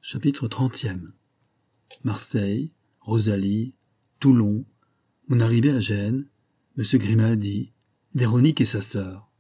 Chapitre 30e. Marseille, Rosalie, Toulon, mon arrivée à Gênes, M. Grimaldi, Véronique et sa sœur.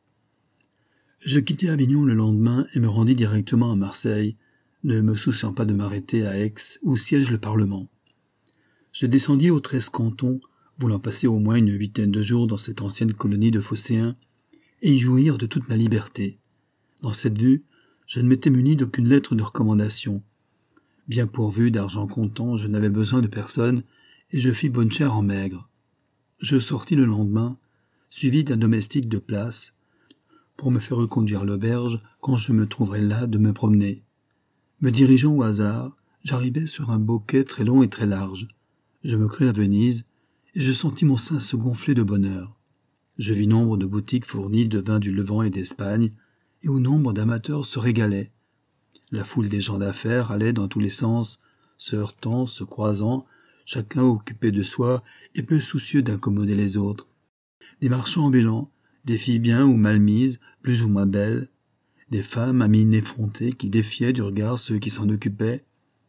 Je quittai Avignon le lendemain et me rendis directement à Marseille, ne me souciant pas de m'arrêter à Aix, où siège le Parlement. Je descendis aux 13 cantons, voulant passer au moins une 8aine de jours dans cette ancienne colonie de Phocéens, et y jouir de toute ma liberté. Dans cette vue, je ne m'étais muni d'aucune lettre de recommandation. Bien pourvu d'argent comptant, je n'avais besoin de personne, et je fis bonne chère en maigre. Je sortis le lendemain, suivi d'un domestique de place, pour me faire reconduire à l'auberge quand je me trouverais là de me promener. Me dirigeant au hasard, j'arrivai sur un beau quai très long et très large. Je me crus à Venise, et je sentis mon sein se gonfler de bonheur. Je vis nombre de boutiques fournies de vins du Levant et d'Espagne, et où nombre d'amateurs se régalaient. La foule des gens d'affaires allait dans tous les sens, se heurtant, se croisant, chacun occupé de soi et peu soucieux d'incommoder les autres. Des marchands ambulants, des filles bien ou mal mises, plus ou moins belles, des femmes à mine effrontée qui défiaient du regard ceux qui s'en occupaient.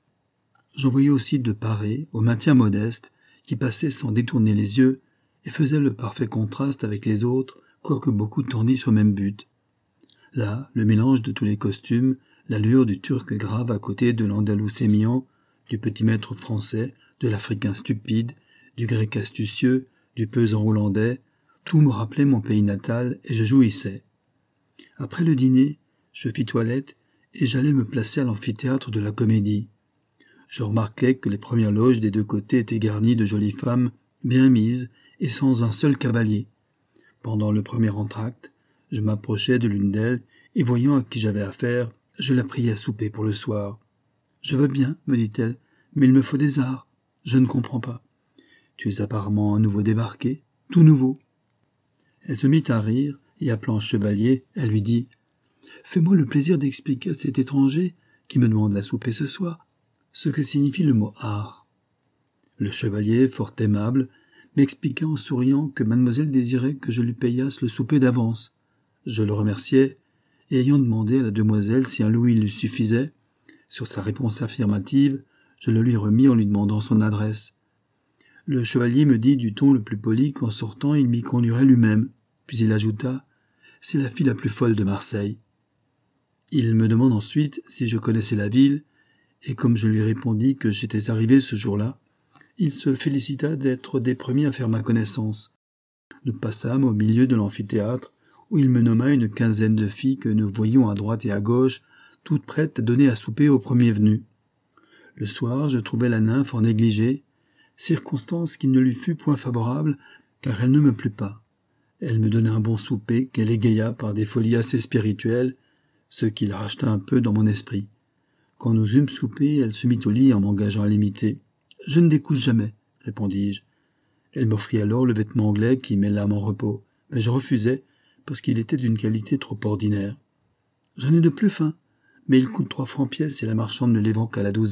J'en voyais aussi de parés, au maintien modeste, qui passaient sans détourner les yeux et faisaient le parfait contraste avec les autres, quoique beaucoup tendissent au même but. Là, le mélange de tous les costumes, l'allure du turc grave à côté de l'andalou sémillant, du petit maître français, de l'africain stupide, du grec astucieux, du pesant hollandais, tout me rappelait mon pays natal et je jouissais. Après le dîner, je fis toilette et j'allai me placer à l'amphithéâtre de la Comédie. Je remarquai que les premières loges des deux côtés étaient garnies de jolies femmes, bien mises et sans un seul cavalier. Pendant le premier entr'acte, je m'approchai de l'une d'elles et voyant à qui j'avais affaire, je la priai à souper pour le soir. « Je veux bien, me dit-elle, mais il me faut des arts. Je ne comprends pas. Tu es apparemment un nouveau débarqué, tout nouveau. » Elle se mit à rire, et appelant Chevalier, elle lui dit « Fais-moi le plaisir d'expliquer à cet étranger, qui me demande la souper ce soir, ce que signifie le mot art. » Le chevalier, fort aimable, m'expliqua en souriant que mademoiselle désirait que je lui payasse le souper d'avance. Je le remerciai, et ayant demandé à la demoiselle si un louis lui suffisait, sur sa réponse affirmative, je le lui remis en lui demandant son adresse. Le chevalier me dit du ton le plus poli qu'en sortant il m'y conduirait lui-même, puis il ajouta « C'est la fille la plus folle de Marseille. » Il me demande ensuite si je connaissais la ville, et comme je lui répondis que j'étais arrivé ce jour-là, il se félicita d'être des premiers à faire ma connaissance. Nous passâmes au milieu de l'amphithéâtre, où il me nomma une quinzaine de filles que nous voyions à droite et à gauche, toutes prêtes à donner à souper aux premiers venus. Le soir, je trouvai la nymphe en négligé, circonstance qui ne lui fut point favorable, car elle ne me plut pas. Elle me donna un bon souper qu'elle égaya par des folies assez spirituelles, ce qui la racheta un peu dans mon esprit. Quand nous eûmes soupé, elle se mit au lit en m'engageant à l'imiter. « Je ne découche jamais, » répondis-je. Elle m'offrit alors le vêtement anglais qui met l'âme en repos, mais je refusai, parce qu'il était d'une qualité trop ordinaire. « J'en ai de plus fin, mais il coûte 3 francs pièce et la marchande ne les vend qu'à la douzaine. »«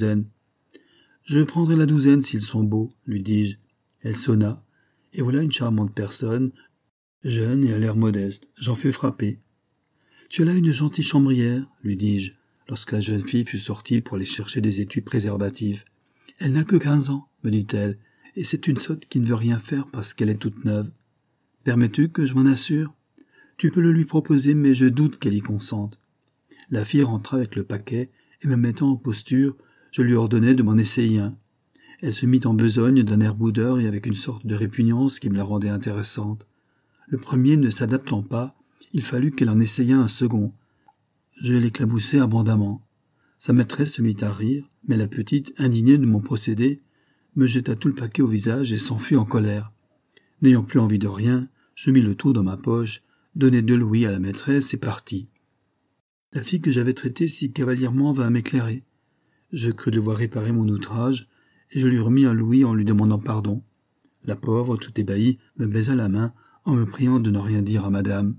Je prendrai la douzaine s'ils sont beaux, » lui dis-je. Elle sonna, et voilà une charmante personne, jeune et à l'air modeste. J'en fus frappé. « Tu as là une gentille chambrière, » lui dis-je, lorsque la jeune fille fut sortie pour aller chercher des étuis préservatifs. « Elle n'a que 15 ans, me dit-elle, et c'est une sotte qui ne veut rien faire parce qu'elle est toute neuve. Permets-tu que je m'en assure ? Tu peux le lui proposer, mais je doute qu'elle y consente. » La fille rentra avec le paquet, et me mettant en posture, je lui ordonnai de m'en essayer un. Elle se mit en besogne d'un air boudeur et avec une sorte de répugnance qui me la rendait intéressante. Le premier ne s'adaptant pas, il fallut qu'elle en essayât un second. Je l'éclaboussai abondamment. Sa maîtresse se mit à rire, mais la petite, indignée de mon procédé, me jeta tout le paquet au visage et s'enfuit en colère. N'ayant plus envie de rien, je mis le tout dans ma poche, donnai 2 louis à la maîtresse et partis. La fille que j'avais traitée si cavalièrement vint m'éclairer. Je crus devoir réparer mon outrage, et je lui remis un louis en lui demandant pardon. La pauvre, tout ébahie, me baisa la main en me priant de ne rien dire à madame.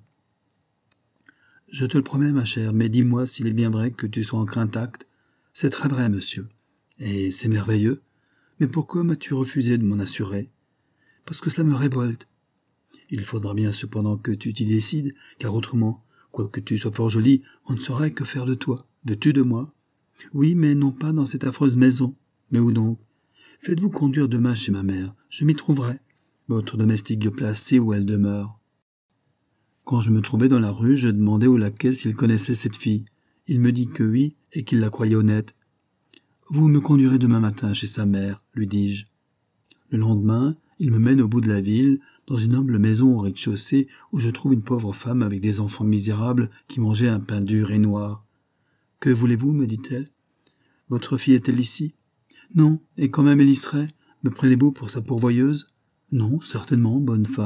« Je te le promets, ma chère, mais dis-moi s'il est bien vrai que tu sois en crintact. »« C'est très vrai, monsieur. »« Et c'est merveilleux. Mais pourquoi m'as-tu refusé de m'en assurer ? » ?»« Parce que cela me révolte. Il faudra bien cependant que tu t'y décides, car autrement, quoique tu sois fort jolie, on ne saurait que faire de toi. Veux-tu de moi ? Oui, mais non pas dans cette affreuse maison. Mais où donc? Faites-vous conduire demain chez ma mère. Je m'y trouverai. Votre domestique de place sait où elle demeure. Quand je me trouvais dans la rue, je demandai au laquais s'il connaissait cette fille. Il me dit que oui, et qu'il la croyait honnête. Vous me conduirez demain matin chez sa mère, lui dis-je. Le lendemain, il me mène au bout de la ville, dans une humble maison au rez-de-chaussée, où je trouve une pauvre femme avec des enfants misérables qui mangeaient un pain dur et noir. « Que voulez-vous » me dit-elle. « Votre fille est-elle ici ?»« Non, et quand même elle y serait. Me prenez-vous pour sa pourvoyeuse ?»« Non, certainement, bonne femme. »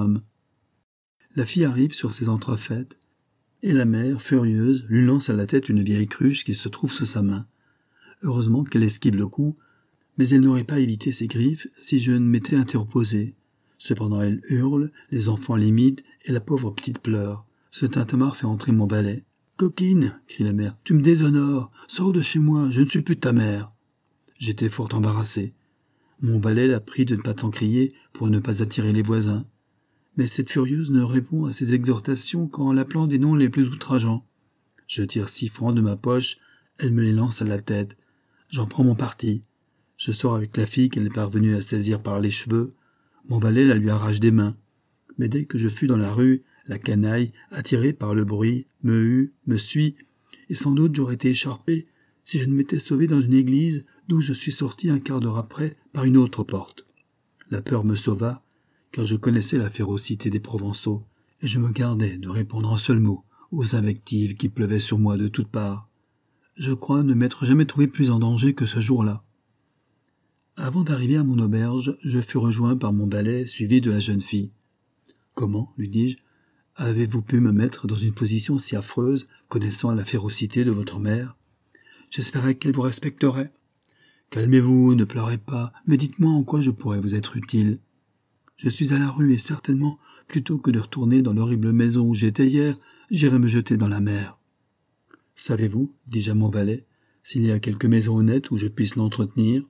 La fille arrive sur ses entrefaites, et la mère, furieuse, lui lance à la tête une vieille cruche qui se trouve sous sa main. Heureusement qu'elle esquive le coup, mais elle n'aurait pas évité ses griffes si je ne m'étais interposé. Cependant elle hurle, les enfants l'imitent, et la pauvre petite pleure. Ce tintamarre fait entrer mon valet. « Coquine !» crie la mère. « Tu me déshonores. Sors de chez moi, je ne suis plus ta mère. » J'étais fort embarrassé. Mon valet l'a pris de ne pas tant crier pour ne pas attirer les voisins. Mais cette furieuse ne répond à ses exhortations qu'en l'appelant des noms les plus outrageants. Je tire 6 francs de ma poche, elle me les lance à la tête. J'en prends mon parti. Je sors avec la fille qu'elle est parvenue à saisir par les cheveux. Mon valet la lui arrache des mains. Mais dès que je fus dans la rue, la canaille, attirée par le bruit, me hue, me suit, et sans doute j'aurais été écharpé si je ne m'étais sauvé dans une église d'où je suis sorti un quart d'heure après par une autre porte. La peur me sauva, car je connaissais la férocité des Provençaux, et je me gardais de répondre un seul mot aux invectives qui pleuvaient sur moi de toutes parts. Je crois ne m'être jamais trouvé plus en danger que ce jour-là. Avant d'arriver à mon auberge, je fus rejoint par mon valet suivi de la jeune fille. « Comment, lui dis-je, avez-vous pu me mettre dans une position si affreuse, connaissant la férocité de votre mère? J'espérais qu'elle vous respecterait. Calmez-vous, ne pleurez pas, mais dites-moi en quoi je pourrais vous être utile. Je suis à la rue et certainement, plutôt que de retourner dans l'horrible maison où j'étais hier, j'irai me jeter dans la mer. Savez-vous, dis-je à mon valet, s'il y a quelque maison honnête où je puisse l'entretenir?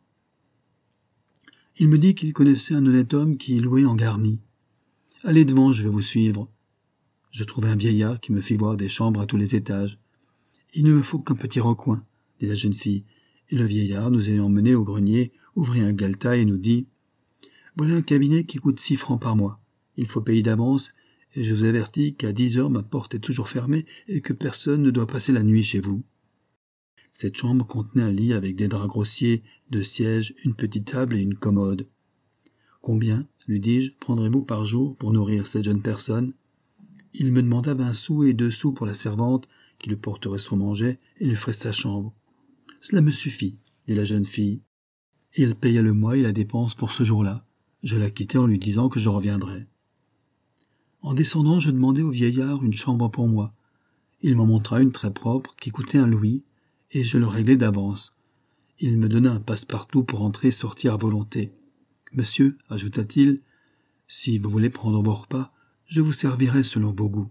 Il me dit qu'il connaissait un honnête homme qui y louait en garni. Allez devant, je vais vous suivre. Je trouvai un vieillard qui me fit voir des chambres à tous les étages. Il ne me faut qu'un petit recoin, dit la jeune fille, et le vieillard, nous ayant menés au grenier, ouvrit un galetas et nous dit « Voilà un cabinet qui coûte 6 francs par mois. Il faut payer d'avance, et je vous avertis qu'à 10 heures ma porte est toujours fermée et que personne ne doit passer la nuit chez vous. » Cette chambre contenait un lit avec des draps grossiers, 2 sièges, une petite table et une commode. « Combien, lui dis-je, prendrez-vous par jour pour nourrir cette jeune personne ?» Il me demanda 20 sous et 2 sous pour la servante qui le porterait son manger et lui ferait sa chambre. « Cela me suffit, dit la jeune fille. Et elle paya le mois et la dépense pour ce jour-là. Je la quittai en lui disant que je reviendrais. En descendant, je demandai au vieillard une chambre pour moi. Il m'en montra une très propre qui coûtait 1 louis, et je le réglai d'avance. Il me donna un passe-partout pour entrer et sortir à volonté. « Monsieur, ajouta-t-il, si vous voulez prendre vos repas, je vous servirai selon vos goûts. »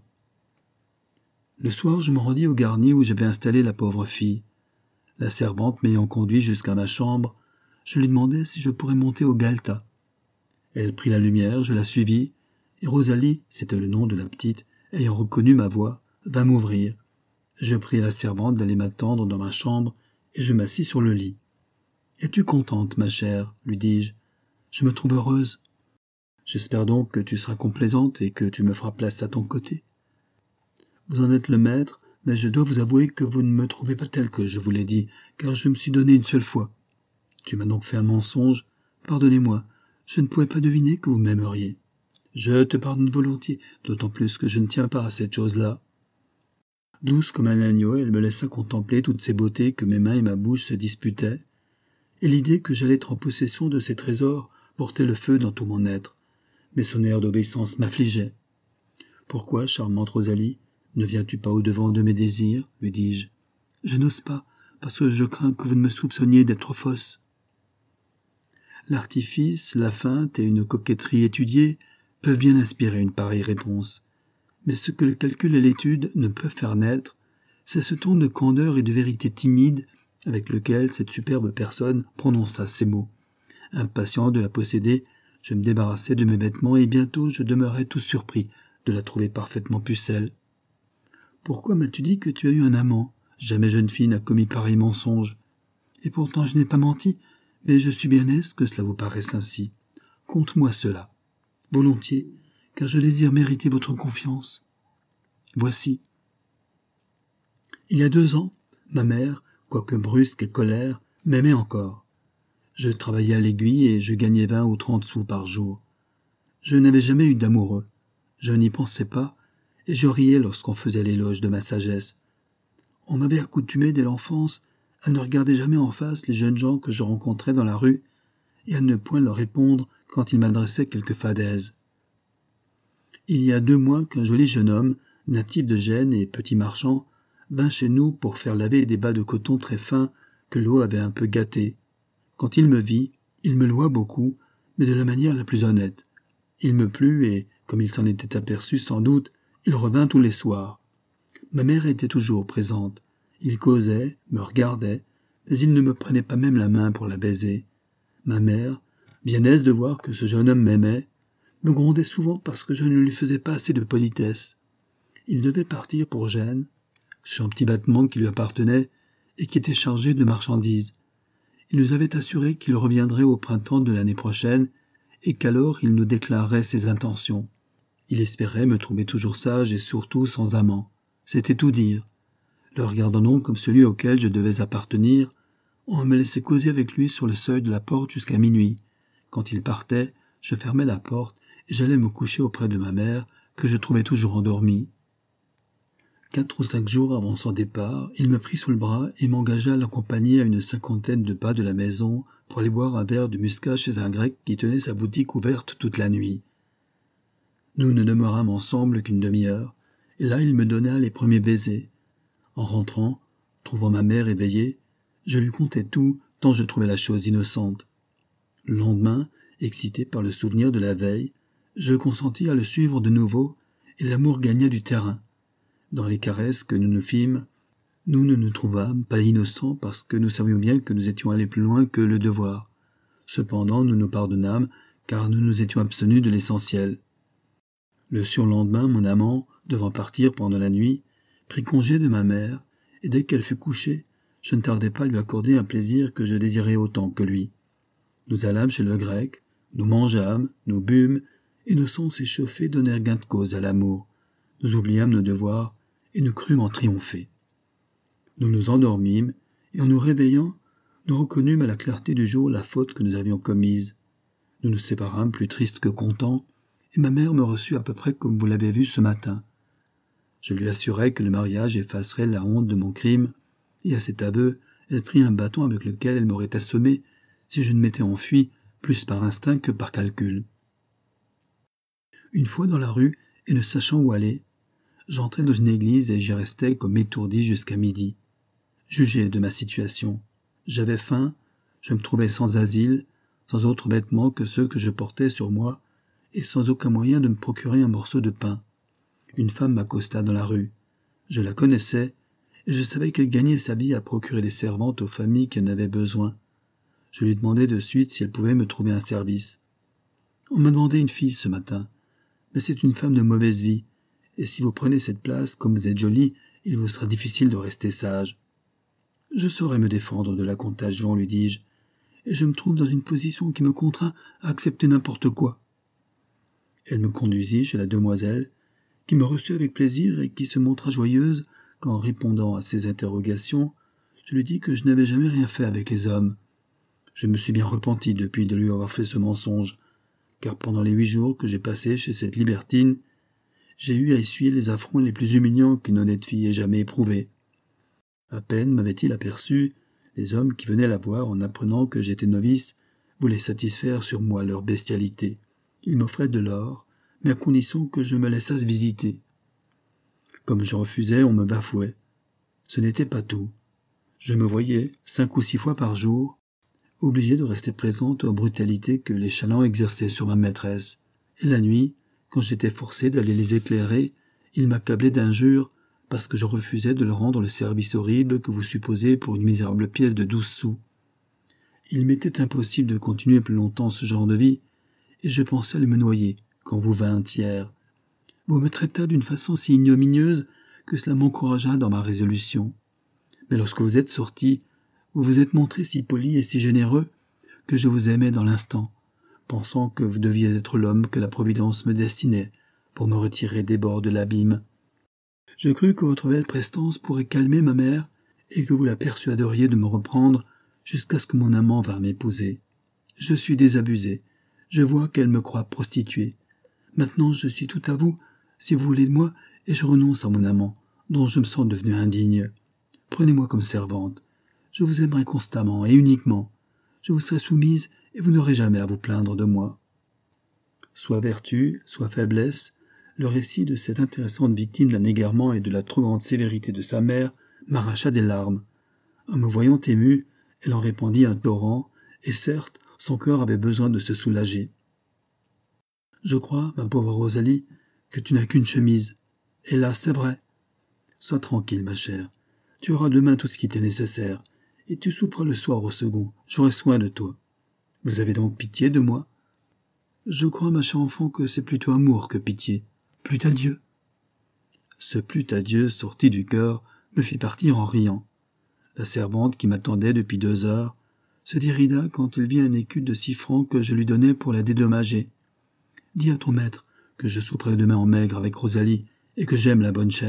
Le soir, je me rendis au garni où j'avais installé la pauvre fille. La servante m'ayant conduit jusqu'à ma chambre, je lui demandai si je pourrais monter au galetas. Elle prit la lumière, je la suivis, et Rosalie, c'était le nom de la petite, ayant reconnu ma voix, vint m'ouvrir. Je pris à la servante d'aller m'attendre dans ma chambre, et je m'assis sur le lit. « Es-tu contente, ma chère ?» lui dis-je. « Je me trouve heureuse. J'espère donc que tu seras complaisante et que tu me feras place à ton côté. Vous en êtes le maître, mais je dois vous avouer que vous ne me trouvez pas tel que je vous l'ai dit, car je me suis donné une seule fois. Tu m'as donc fait un mensonge. Pardonnez-moi, je ne pouvais pas deviner que vous m'aimeriez. Je te pardonne volontiers, d'autant plus que je ne tiens pas à cette chose-là. » Douce comme un agneau, elle me laissa contempler toutes ces beautés que mes mains et ma bouche se disputaient, et l'idée que j'allais être en possession de ces trésors portait le feu dans tout mon être, mais son air d'obéissance m'affligeait. « Pourquoi, charmante Rosalie, ne viens-tu pas au-devant de mes désirs ?» lui dis-je. « Je n'ose pas, parce que je crains que vous ne me soupçonniez d'être fausse. » L'artifice, la feinte et une coquetterie étudiée peuvent bien inspirer une pareille réponse. Mais ce que le calcul et l'étude ne peuvent faire naître, c'est ce ton de candeur et de vérité timide avec lequel cette superbe personne prononça ces mots. Impatient de la posséder, je me débarrassai de mes vêtements et bientôt je demeurai tout surpris de la trouver parfaitement pucelle. « Pourquoi m'as-tu dit que tu as eu un amant? Jamais jeune fille n'a commis pareil mensonge. et pourtant je n'ai pas menti, mais je suis bien aise que cela vous paraisse ainsi. Conte-moi cela, volontiers, car je désire mériter votre confiance. Voici. Il y a 2 ans, ma mère, quoique brusque et colère, m'aimait encore. Je travaillais à l'aiguille et je gagnais 20 ou 30 sous par jour. Je n'avais jamais eu d'amoureux. Je n'y pensais pas, et je riais lorsqu'on faisait l'éloge de ma sagesse. On m'avait accoutumé dès l'enfance à ne regarder jamais en face les jeunes gens que je rencontrais dans la rue et à ne point leur répondre quand ils m'adressaient quelque fadaise. Il y a 2 mois qu'un joli jeune homme, natif de Gênes et petit marchand, vint chez nous pour faire laver des bas de coton très fins que l'eau avait un peu gâtés. Quand il me vit, il me loua beaucoup, mais de la manière la plus honnête. Il me plut et, comme il s'en était aperçu sans doute, il revint tous les soirs. Ma mère était toujours présente. Il causait, me regardait, mais il ne me prenait pas même la main pour la baiser. Ma mère, bien aise de voir que ce jeune homme m'aimait, me grondait souvent parce que je ne lui faisais pas assez de politesse. Il devait partir pour Gênes, sur un petit bâtiment qui lui appartenait et qui était chargé de marchandises. Il nous avait assuré qu'il reviendrait au printemps de l'année prochaine et qu'alors il nous déclarerait ses intentions. Il espérait me trouver toujours sage et surtout sans amant. C'était tout dire. Le regardant donc comme celui auquel je devais appartenir, on me laissait causer avec lui sur le seuil de la porte jusqu'à minuit. Quand il partait, je fermais la porte et j'allais me coucher auprès de ma mère, que je trouvais toujours endormie. 4 ou 5 jours avant son départ, il me prit sous le bras et m'engagea à l'accompagner à une 50aine de pas de la maison pour aller boire un verre de muscat chez un grec qui tenait sa boutique ouverte toute la nuit. Nous ne demeurâmes ensemble qu'une demi-heure, et là il me donna les premiers baisers. En rentrant, trouvant ma mère éveillée, je lui contai tout, tant je trouvais la chose innocente. Le lendemain, excité par le souvenir de la veille, je consentis à le suivre de nouveau, et l'amour gagna du terrain. Dans les caresses que nous nous fîmes, nous ne nous trouvâmes pas innocents parce que nous savions bien que nous étions allés plus loin que le devoir. Cependant, nous nous pardonnâmes, car nous nous étions abstenus de l'essentiel. Le surlendemain, mon amant, devant partir pendant la nuit, prit congé de ma mère, et dès qu'elle fut couchée, je ne tardai pas à lui accorder un plaisir que je désirais autant que lui. Nous allâmes chez le grec, nous mangeâmes, nous bûmes, et nos sens échauffés donnèrent gain de cause à l'amour. Nous oubliâmes nos devoirs, et nous crûmes en triompher. Nous nous endormîmes, et en nous réveillant, nous reconnûmes à la clarté du jour la faute que nous avions commise. Nous nous séparâmes plus tristes que contents, et ma mère me reçut à peu près comme vous l'avez vu ce matin. Je lui assurai que le mariage effacerait la honte de mon crime, et à cet aveu, elle prit un bâton avec lequel elle m'aurait assommé si je ne m'étais enfui plus par instinct que par calcul. Une fois dans la rue, et ne sachant où aller, j'entrai dans une église et j'y restai comme étourdi jusqu'à midi. Jugez de ma situation. J'avais faim, je me trouvais sans asile, sans autres vêtements que ceux que je portais sur moi, et sans aucun moyen de me procurer un morceau de pain. Une femme m'accosta dans la rue. Je la connaissais, et je savais qu'elle gagnait sa vie à procurer des servantes aux familles qui en avaient besoin. Je lui demandai de suite si elle pouvait me trouver un service. On m'a demandé une fille ce matin, mais c'est une femme de mauvaise vie, et si vous prenez cette place, comme vous êtes jolie, il vous sera difficile de rester sage. Je saurai me défendre de la contagion, lui dis-je, et je me trouve dans une position qui me contraint à accepter n'importe quoi. Elle me conduisit chez la demoiselle, qui me reçut avec plaisir et qui se montra joyeuse quand, répondant à ses interrogations, je lui dis que je n'avais jamais rien fait avec les hommes. Je me suis bien repenti depuis de lui avoir fait ce mensonge, car pendant les 8 jours que j'ai passés chez cette libertine, j'ai eu à essuyer les affronts les plus humiliants qu'une honnête fille ait jamais éprouvés. À peine m'avait-il aperçu, les hommes qui venaient la voir en apprenant que j'étais novice voulaient satisfaire sur moi leur bestialité. Ils m'offraient de l'or, mais à condition que je me laissasse visiter. Comme je refusais, on me bafouait. Ce n'était pas tout. Je me voyais, 5 ou 6 fois par jour, obligé de rester présente aux brutalités que les chalands exerçaient sur ma maîtresse. Et la nuit, quand j'étais forcé d'aller les éclairer, ils m'accablaient d'injures parce que je refusais de leur rendre le service horrible que vous supposez pour une misérable pièce de 12 sous. Il m'était impossible de continuer plus longtemps ce genre de vie, et je pensais à me noyer quand vous vîntes hier. Vous me traitâtes d'une façon si ignominieuse que cela m'encouragea dans ma résolution. Mais lorsque vous êtes sorti, vous vous êtes montré si poli et si généreux que je vous aimais dans l'instant, pensant que vous deviez être l'homme que la Providence me destinait pour me retirer des bords de l'abîme. Je crus que votre belle prestance pourrait calmer ma mère et que vous la persuaderiez de me reprendre jusqu'à ce que mon amant vînt m'épouser. Je suis désabusé. Je vois qu'elle me croit prostituée. Maintenant je suis tout à vous, si vous voulez de moi, et je renonce à mon amant, dont je me sens devenue indigne. Prenez-moi comme servante. Je vous aimerai constamment et uniquement. Je vous serai soumise et vous n'aurez jamais à vous plaindre de moi. Soit vertu, soit faiblesse, le récit de cette intéressante victime d'un égarement et de la trop grande sévérité de sa mère m'arracha des larmes. En me voyant ému, elle en répandit un torrent, et certes, son cœur avait besoin de se soulager. « Je crois, ma pauvre Rosalie, que tu n'as qu'une chemise. Et là, c'est vrai. Sois tranquille, ma chère. Tu auras demain tout ce qui t'est nécessaire, et tu souperas le soir au second. J'aurai soin de toi. Vous avez donc pitié de moi? Je crois, ma chère enfant, que c'est plutôt amour que pitié. Plût à Dieu. » Ce plût à Dieu sorti du cœur me fit partir en riant. La servante qui m'attendait depuis 2 heures se dérida quand elle vit un écu de 6 francs que je lui donnai pour la dédommager. « Dis à ton maître que je souperai demain en maigre avec Rosalie et que j'aime la bonne chère. »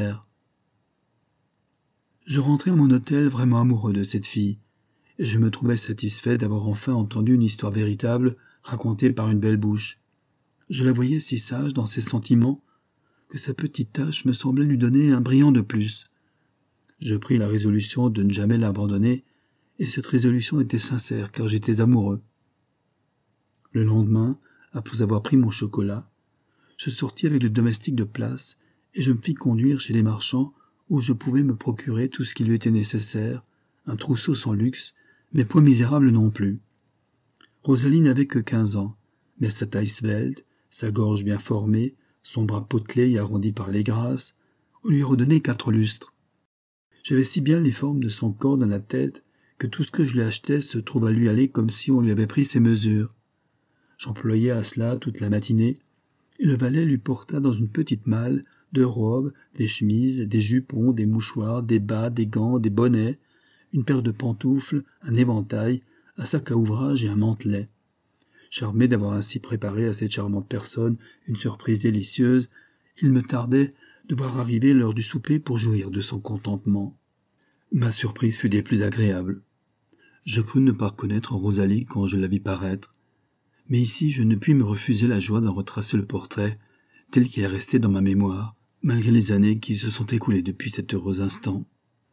Je rentrai à mon hôtel vraiment amoureux de cette fille, et je me trouvais satisfait d'avoir enfin entendu une histoire véritable racontée par une belle bouche. Je la voyais si sage dans ses sentiments que sa petite tâche me semblait lui donner un brillant de plus. Je pris la résolution de ne jamais l'abandonner, et cette résolution était sincère car j'étais amoureux. Le lendemain, après avoir pris mon chocolat, je sortis avec le domestique de place et je me fis conduire chez les marchands où je pouvais me procurer tout ce qui lui était nécessaire, un trousseau sans luxe, mais point misérable non plus. Rosalie n'avait que 15 ans, mais sa taille svelte, sa gorge bien formée, son bras potelé et arrondi par les grâces, on lui redonnait 4 lustres. J'avais si bien les formes de son corps dans la tête que tout ce que je lui achetais se trouve à lui aller comme si on lui avait pris ses mesures. J'employai à cela toute la matinée, et le valet lui porta dans une petite malle 2 robes, des chemises, des jupons, des mouchoirs, des bas, des gants, des bonnets, une paire de pantoufles, un éventail, un sac à ouvrage et un mantelet. Charmé d'avoir ainsi préparé à cette charmante personne une surprise délicieuse, il me tardait de voir arriver l'heure du souper pour jouir de son contentement. Ma surprise fut des plus agréables. Je crus ne pas reconnaître Rosalie quand je la vis paraître, mais ici je ne puis me refuser la joie d'en retracer le portrait, tel qu'il est resté dans ma mémoire, malgré les années qui se sont écoulées depuis cet heureux instant.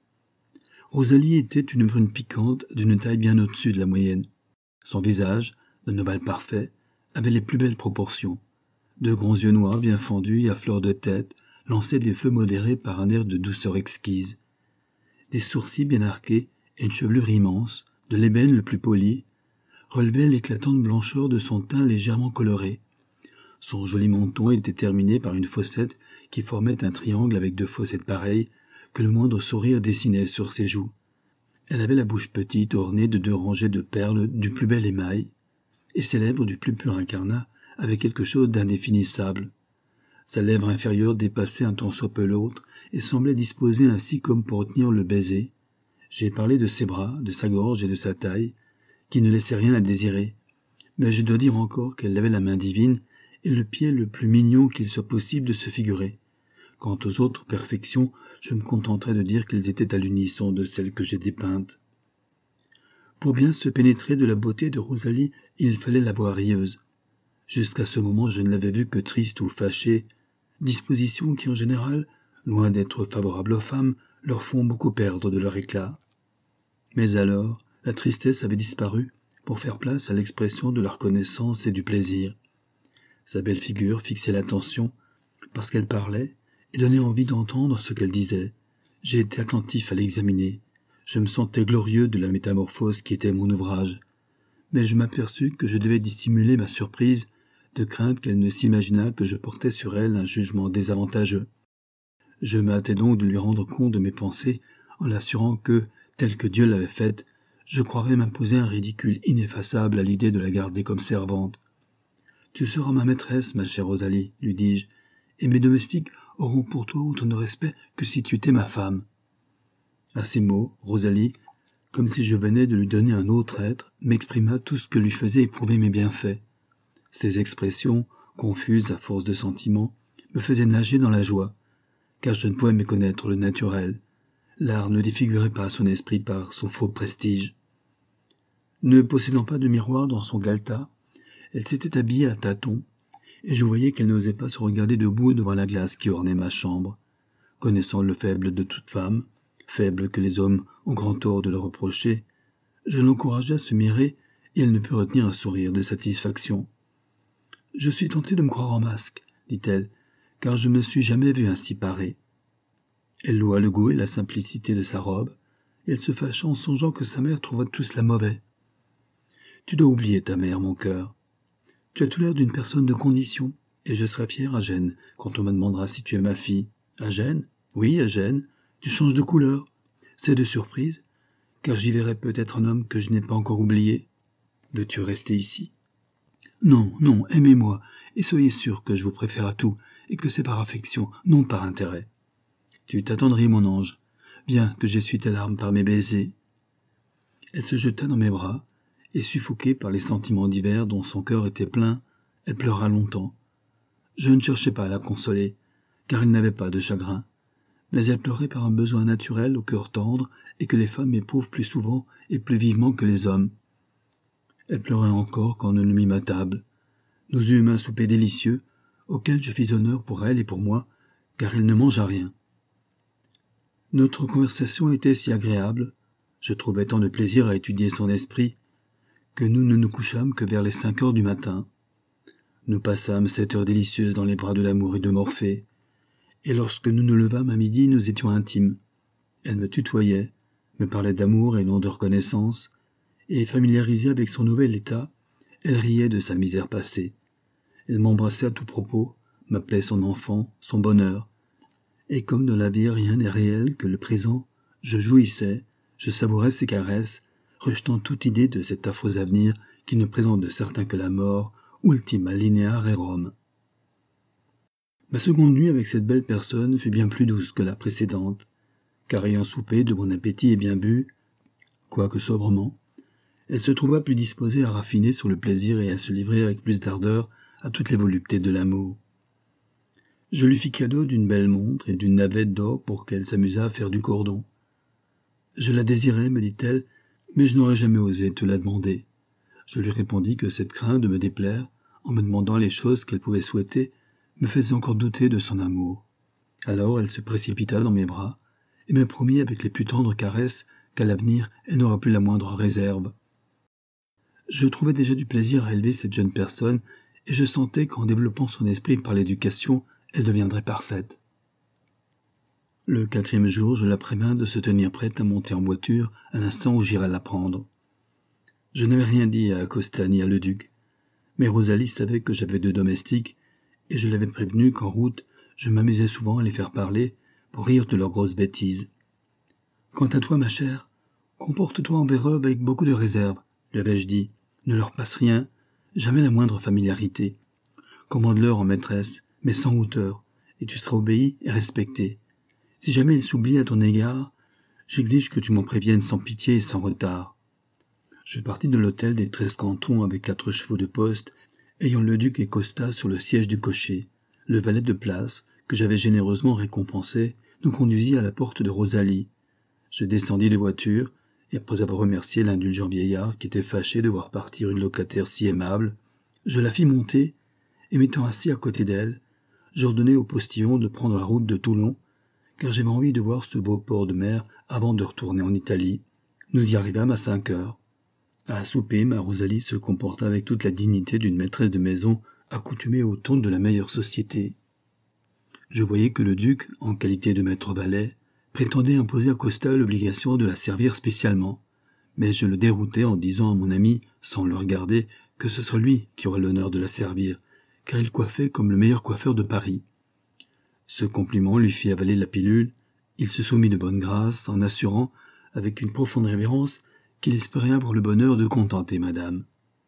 Rosalie était une brune piquante d'une taille bien au-dessus de la moyenne. Son visage, d'un ovale parfait, avait les plus belles proportions. 2 grands yeux noirs bien fendus et à fleur de tête lançaient des feux modérés par un air de douceur exquise. Des sourcils bien arqués et une chevelure immense, de l'ébène le plus poli, relevaient l'éclatante blancheur de son teint légèrement coloré. Son joli menton était terminé par une fossette qui formait un triangle avec 2 fossettes pareilles que le moindre sourire dessinait sur ses joues. Elle avait la bouche petite ornée de 2 rangées de perles du plus bel émail, et ses lèvres du plus pur incarnat avaient quelque chose d'indéfinissable. Sa lèvre inférieure dépassait un tant soit peu l'autre et semblait disposée ainsi comme pour retenir le baiser. J'ai parlé de ses bras, de sa gorge et de sa taille, qui ne laissaient rien à désirer, mais je dois dire encore qu'elle avait la main divine et le pied le plus mignon qu'il soit possible de se figurer. Quant aux autres perfections, je me contenterai de dire qu'elles étaient à l'unisson de celles que j'ai dépeintes. Pour bien se pénétrer de la beauté de Rosalie, il fallait la voir rieuse. Jusqu'à ce moment, je ne l'avais vue que triste ou fâchée, dispositions qui en général, loin d'être favorables aux femmes, leur font beaucoup perdre de leur éclat. Mais alors, la tristesse avait disparu pour faire place à l'expression de la reconnaissance et du plaisir. Sa belle figure fixait l'attention, parce qu'elle parlait, et donnait envie d'entendre ce qu'elle disait. J'ai été attentif à l'examiner. Je me sentais glorieux de la métamorphose qui était mon ouvrage. Mais je m'aperçus que je devais dissimuler ma surprise, de crainte qu'elle ne s'imaginât que je portais sur elle un jugement désavantageux. Je me hâtai donc de lui rendre compte de mes pensées, en l'assurant que, telle que Dieu l'avait faite, je croirais m'imposer un ridicule ineffaçable à l'idée de la garder comme servante. « Tu seras ma maîtresse, ma chère Rosalie, lui dis-je, et mes domestiques auront pour toi autant de respect que si tu étais ma femme. » À ces mots, Rosalie, comme si je venais de lui donner un autre être, m'exprima tout ce que lui faisait éprouver mes bienfaits. Ces expressions, confuses à force de sentiments, me faisaient nager dans la joie, car je ne pouvais méconnaître le naturel. L'art ne défigurait pas son esprit par son faux prestige. Ne possédant pas de miroir dans son galetas, elle s'était habillée à tâtons, et je voyais qu'elle n'osait pas se regarder debout devant la glace qui ornait ma chambre. Connaissant le faible de toute femme, faible que les hommes ont grand tort de le reprocher, je l'encourageai à se mirer et elle ne put retenir un sourire de satisfaction. « Je suis tentée de me croire en masque, dit-elle, car je ne me suis jamais vue ainsi parée. » Elle loua le goût et la simplicité de sa robe, et elle se fâcha en songeant que sa mère trouva tout cela mauvais. « Tu dois oublier ta mère, mon cœur. Tu as tout l'air d'une personne de condition, et je serai fier à Gênes quand on me demandera si tu es ma fille. À Gênes? Oui, à Gênes. Tu changes de couleur. C'est de surprise, car j'y verrai peut-être un homme que je n'ai pas encore oublié. Veux-tu rester ici? Non, non, aimez-moi, et soyez sûr que je vous préfère à tout, et que c'est par affection, non par intérêt. Tu t'attendris, mon ange. Viens, que j'essuie tes larmes par mes baisers. » Elle se jeta dans mes bras, et suffoquée par les sentiments divers dont son cœur était plein, elle pleura longtemps. Je ne cherchais pas à la consoler, car elle n'avait pas de chagrin, mais elle pleurait par un besoin naturel au cœur tendre et que les femmes éprouvent plus souvent et plus vivement que les hommes. Elle pleurait encore quand nous nous mîmes à table. Nous eûmes un souper délicieux, auquel je fis honneur pour elle et pour moi, car elle ne mangea rien. Notre conversation était si agréable, je trouvais tant de plaisir à étudier son esprit, que nous ne nous couchâmes que vers les 5 heures du matin. Nous passâmes 7 heures délicieuses dans les bras de l'amour et de Morphée, et lorsque nous nous levâmes à midi, nous étions intimes. Elle me tutoyait, me parlait d'amour et non de reconnaissance, et familiarisée avec son nouvel état, elle riait de sa misère passée. Elle m'embrassait à tout propos, m'appelait son enfant, son bonheur. Et comme dans la vie rien n'est réel que le présent, je jouissais, je savourais ses caresses, rejetant toute idée de cet affreux avenir qui ne présente de certain que la mort, ultima lineare rerum. Ma seconde nuit avec cette belle personne fut bien plus douce que la précédente, car ayant soupé de bon appétit et bien bu, quoique sobrement, elle se trouva plus disposée à raffiner sur le plaisir et à se livrer avec plus d'ardeur à toutes les voluptés de l'amour. Je lui fis cadeau d'une belle montre et d'une navette d'or pour qu'elle s'amusât à faire du cordon. Je la désirais, me dit-elle, mais je n'aurais jamais osé te la demander. Je lui répondis que cette crainte de me déplaire, en me demandant les choses qu'elle pouvait souhaiter, me faisait encore douter de son amour. Alors elle se précipita dans mes bras, et me promit avec les plus tendres caresses qu'à l'avenir elle n'aura plus la moindre réserve. Je trouvais déjà du plaisir à élever cette jeune personne, et je sentais qu'en développant son esprit par l'éducation, elle deviendrait parfaite. Le 4e jour, je la prévins de se tenir prête à monter en voiture à l'instant où j'irais la prendre. Je n'avais rien dit à Acosta ni à Leduc, mais Rosalie savait que j'avais 2 domestiques, et je l'avais prévenu qu'en route, je m'amusais souvent à les faire parler pour rire de leurs grosses bêtises. « Quant à toi, ma chère, comporte-toi envers eux avec beaucoup de réserve, lui avais-je dit. Ne leur passe rien, jamais la moindre familiarité. Commande-leur en maîtresse, mais sans hauteur, et tu seras obéi et respecté. Si jamais ils s'oublient à ton égard, j'exige que tu m'en préviennes sans pitié et sans retard. » Je partis de l'hôtel des 13 cantons avec 4 chevaux de poste, ayant le duc et Costa sur le siège du cocher. Le valet de place, que j'avais généreusement récompensé, nous conduisit à la porte de Rosalie. Je descendis de voiture, et après avoir remercié l'indulgent vieillard qui était fâché de voir partir une locataire si aimable, je la fis monter, et m'étant assis à côté d'elle, j'ordonnai au postillon de prendre la route de Toulon, car j'avais envie de voir ce beau port de mer avant de retourner en Italie. Nous y arrivâmes à 5 heures. À souper, ma Rosalie se comporta avec toute la dignité d'une maîtresse de maison accoutumée au ton de la meilleure société. Je voyais que le duc, en qualité de maître valet, prétendait imposer à Costa l'obligation de la servir spécialement, mais je le déroutai en disant à mon ami, sans le regarder, que ce serait lui qui aurait l'honneur de la servir, car il coiffait comme le meilleur coiffeur de Paris. Ce compliment lui fit avaler la pilule, il se soumit de bonne grâce, en assurant, avec une profonde révérence, qu'il espérait avoir le bonheur de contenter madame.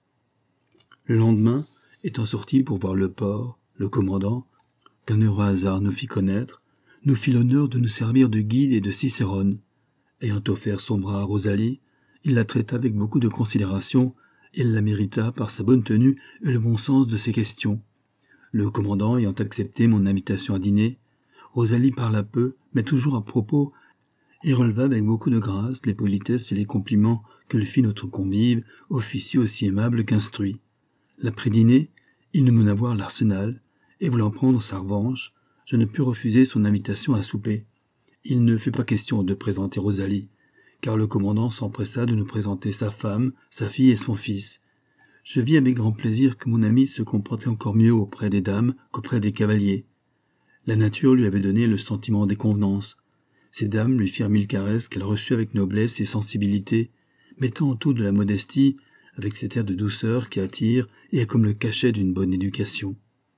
Le lendemain, étant sortis pour voir le port, le commandant, qu'un heureux hasard nous fit connaître, nous fit l'honneur de nous servir de guide et de cicérone. Ayant offert son bras à Rosalie, Il la traita avec beaucoup de considération, et elle la mérita par sa bonne tenue et le bon sens de ses questions. Le commandant ayant accepté mon invitation à dîner, Rosalie parla peu, mais toujours à propos, et releva avec beaucoup de grâce les politesses et les compliments que lui fit notre convive, officier aussi aimable qu'instruit. L'après-dîner, il nous mena voir l'Arsenal, et voulant prendre sa revanche, je ne pus refuser son invitation à souper. Il ne fut pas question de présenter Rosalie, car le commandant s'empressa de nous présenter sa femme, sa fille et son fils. Je vis avec grand plaisir que mon ami se comportait encore mieux auprès des dames qu'auprès des cavaliers. La nature lui avait donné le sentiment des convenances. Ces dames lui firent 1000 caresses qu'elle reçut avec noblesse et sensibilité, mettant en tout de la modestie, avec cet air de douceur qui attire et est comme le cachet d'une bonne éducation.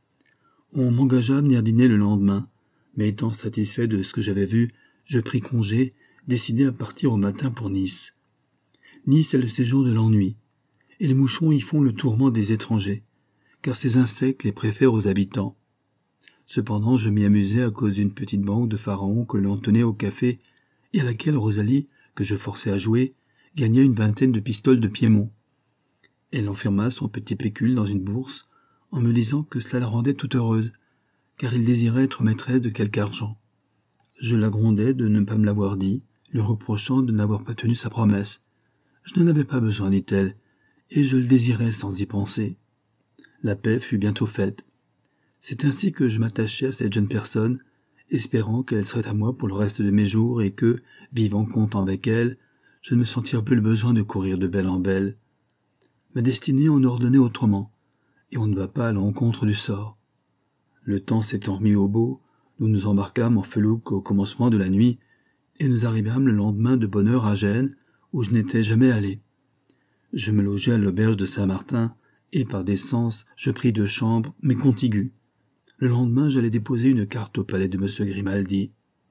On m'engagea à venir dîner le lendemain, mais étant satisfait de ce que j'avais vu, je pris congé, décidé à partir au matin pour Nice. Nice est le séjour de l'ennui, et les mouchons y font le tourment des étrangers, car ces insectes les préfèrent aux habitants. Cependant, je m'y amusais à cause d'une petite banque de pharaons que l'on tenait au café, et à laquelle Rosalie, que je forçais à jouer, gagna une vingtaine de pistoles de Piémont. Elle enferma son petit pécule dans une bourse, en me disant que cela la rendait toute heureuse, car il désirait être maîtresse de quelque argent. Je la grondai de ne pas me l'avoir dit, lui reprochant de n'avoir pas tenu sa promesse. Je n'en avais pas besoin, dit-elle, et je le désirais sans y penser. La paix fut bientôt faite. C'est ainsi que je m'attachai à cette jeune personne, espérant qu'elle serait à moi pour le reste de mes jours et que, vivant content avec elle, je ne me sentirais plus le besoin de courir de belle en belle. Ma destinée en ordonnait autrement, et on ne va pas à l'encontre du sort. Le temps s'étant remis au beau, nous nous embarquâmes en felouque au commencement de la nuit, et nous arrivâmes le lendemain de bonne heure à Gênes, où je n'étais jamais allé. Je me logeai à l'auberge de Saint-Martin, et par décence, je pris 2 chambres, mais contiguës. Le lendemain, j'allais déposer une carte au palais de M. Grimaldi.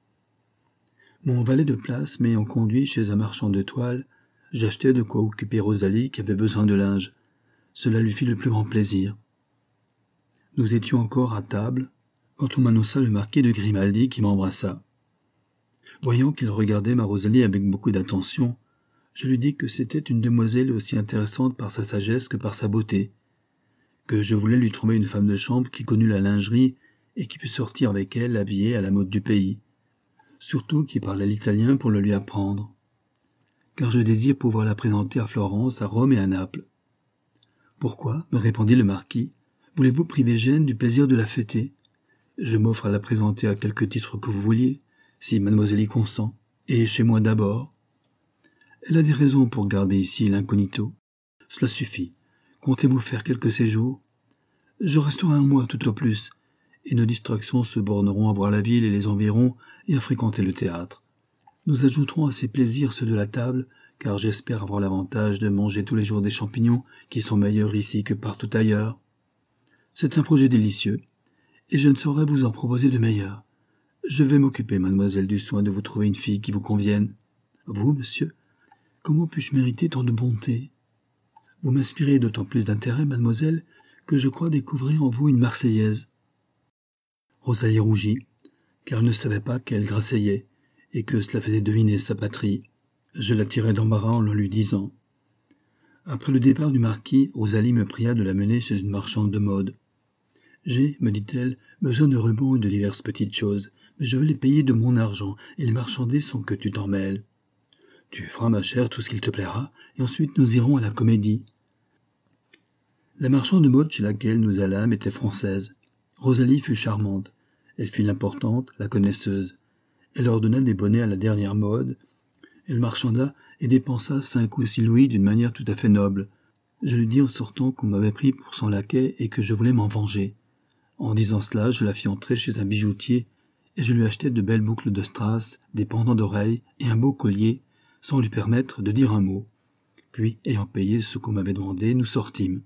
Mon valet de place m'ayant conduit chez un marchand de toile, j'achetai de quoi occuper Rosalie qui avait besoin de linge. Cela lui fit le plus grand plaisir. Nous étions encore à table, quand on m'annonça le marquis de Grimaldi qui m'embrassa. Voyant qu'il regardait ma Rosalie avec beaucoup d'attention, je lui dis que c'était une demoiselle aussi intéressante par sa sagesse que par sa beauté, que je voulais lui trouver une femme de chambre qui connût la lingerie et qui pût sortir avec elle habillée à la mode du pays, surtout qui parlait l'italien pour le lui apprendre, car je désire pouvoir la présenter à Florence, à Rome et à Naples. « Pourquoi, me répondit le marquis, voulez-vous priver Gênes du plaisir de la fêter? Je m'offre à la présenter à quelque titre que vous vouliez, si mademoiselle y consent, et chez moi d'abord. Elle a des raisons pour garder ici l'incognito. Cela suffit. Comptez-vous faire quelques séjours? Je resterai 1 mois tout au plus, et nos distractions se borneront à voir la ville et les environs et à fréquenter le théâtre. Nous ajouterons à ces plaisirs ceux de la table, car j'espère avoir l'avantage de manger tous les jours des champignons qui sont meilleurs ici que partout ailleurs. C'est un projet délicieux, et je ne saurais vous en proposer de meilleur. Je vais m'occuper, mademoiselle, du soin de vous trouver une fille qui vous convienne. Vous, monsieur, comment puis-je mériter tant de bonté? Vous m'inspirez d'autant plus d'intérêt, mademoiselle, que je crois découvrir en vous une Marseillaise. Rosalie rougit, car elle ne savait pas qu'elle grasseillait, et que cela faisait deviner sa patrie. Je la tirai d'embarras en le lui disant. Après le départ du marquis, Rosalie me pria de la mener chez une marchande de mode. « J'ai, me dit-elle, besoin de rubans et de diverses petites choses, mais je veux les payer de mon argent, et les marchander sans que tu t'en mêles. Tu feras, ma chère, tout ce qu'il te plaira, et ensuite nous irons à la comédie. » La marchande de mode chez laquelle nous allâmes était française. Rosalie fut charmante. Elle fit l'importante, la connaisseuse. Elle ordonna des bonnets à la dernière mode. Elle marchanda et dépensa 5 ou 6 louis d'une manière tout à fait noble. Je lui dis en sortant qu'on m'avait pris pour son laquais et que je voulais m'en venger. En disant cela, je la fis entrer chez un bijoutier et je lui achetai de belles boucles de strass, des pendants d'oreilles et un beau collier, sans lui permettre de dire un mot. Puis, ayant payé ce qu'on m'avait demandé, nous sortîmes.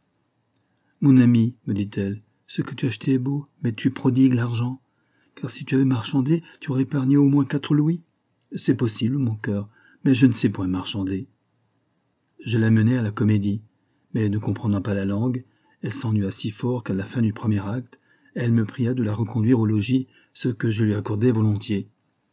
« Mon ami, me dit-elle, ce que tu as acheté est beau, mais tu prodigues l'argent. Car si tu avais marchandé, tu aurais épargné au moins 4 louis. C'est possible, mon cœur, mais je ne sais point marchander. » Je la menai à la comédie, mais ne comprenant pas la langue, elle s'ennuya si fort qu'à la fin du premier acte, elle me pria de la reconduire au logis, ce que je lui accordai volontiers.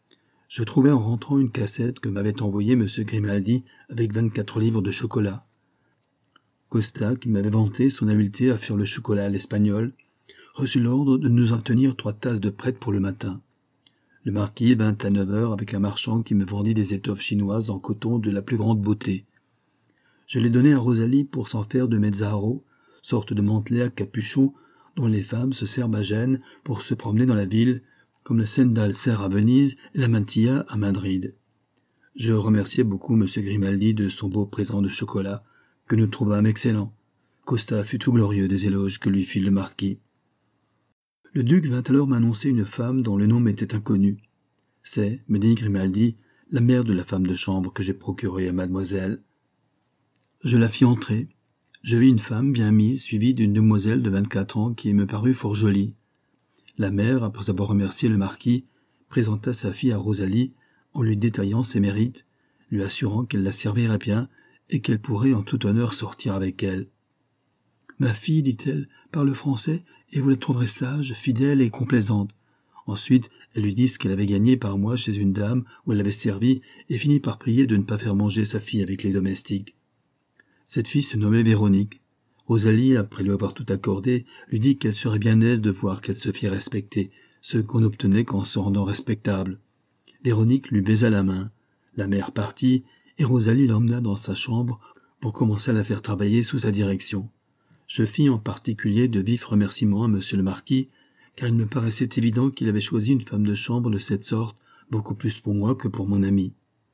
Je trouvai en rentrant une cassette que m'avait envoyée M. Grimaldi avec 24 livres de chocolat. Costa, qui m'avait vanté son habileté à faire le chocolat à l'espagnol, reçut l'ordre de nous en tenir 3 tasses de prêtes pour le matin. Le marquis vint à 9 heures avec un marchand qui me vendit des étoffes chinoises en coton de la plus grande beauté. Je les donnai à Rosalie pour s'en faire de mezzaro, sorte de mantelet à capuchon dont les femmes se servent à Gênes pour se promener dans la ville, comme le sendal sert à Venise et la mantilla à Madrid. Je remerciai beaucoup M. Grimaldi de son beau présent de chocolat, que nous trouvâmes excellent. Costa fut tout glorieux des éloges que lui fit le marquis. Le duc vint alors m'annoncer une femme dont le nom m'était inconnu. C'est, me dit Grimaldi, la mère de la femme de chambre que j'ai procurée à mademoiselle. Je la fis entrer. Je vis une femme bien mise, suivie d'une demoiselle de 24 ans qui me parut fort jolie. La mère, après avoir remercié le marquis, présenta sa fille à Rosalie en lui détaillant ses mérites, lui assurant qu'elle la servirait bien et qu'elle pourrait en tout honneur sortir avec elle. « Ma fille, dit-elle, parle français et vous la trouverez sage, fidèle et complaisante. » Ensuite, elle lui dit ce qu'elle avait gagné par mois chez une dame où elle avait servi et finit par prier de ne pas faire manger sa fille avec les domestiques. Cette fille se nommait Véronique. Rosalie, après lui avoir tout accordé, lui dit qu'elle serait bien aise de voir qu'elle se fit respecter, ce qu'on n'obtenait qu'en se rendant respectable. Véronique lui baisa la main. La mère partit, et Rosalie l'emmena dans sa chambre pour commencer à la faire travailler sous sa direction. Je fis en particulier de vifs remerciements à monsieur le marquis, car il me paraissait évident qu'il avait choisi une femme de chambre de cette sorte, beaucoup plus pour moi que pour mon ami.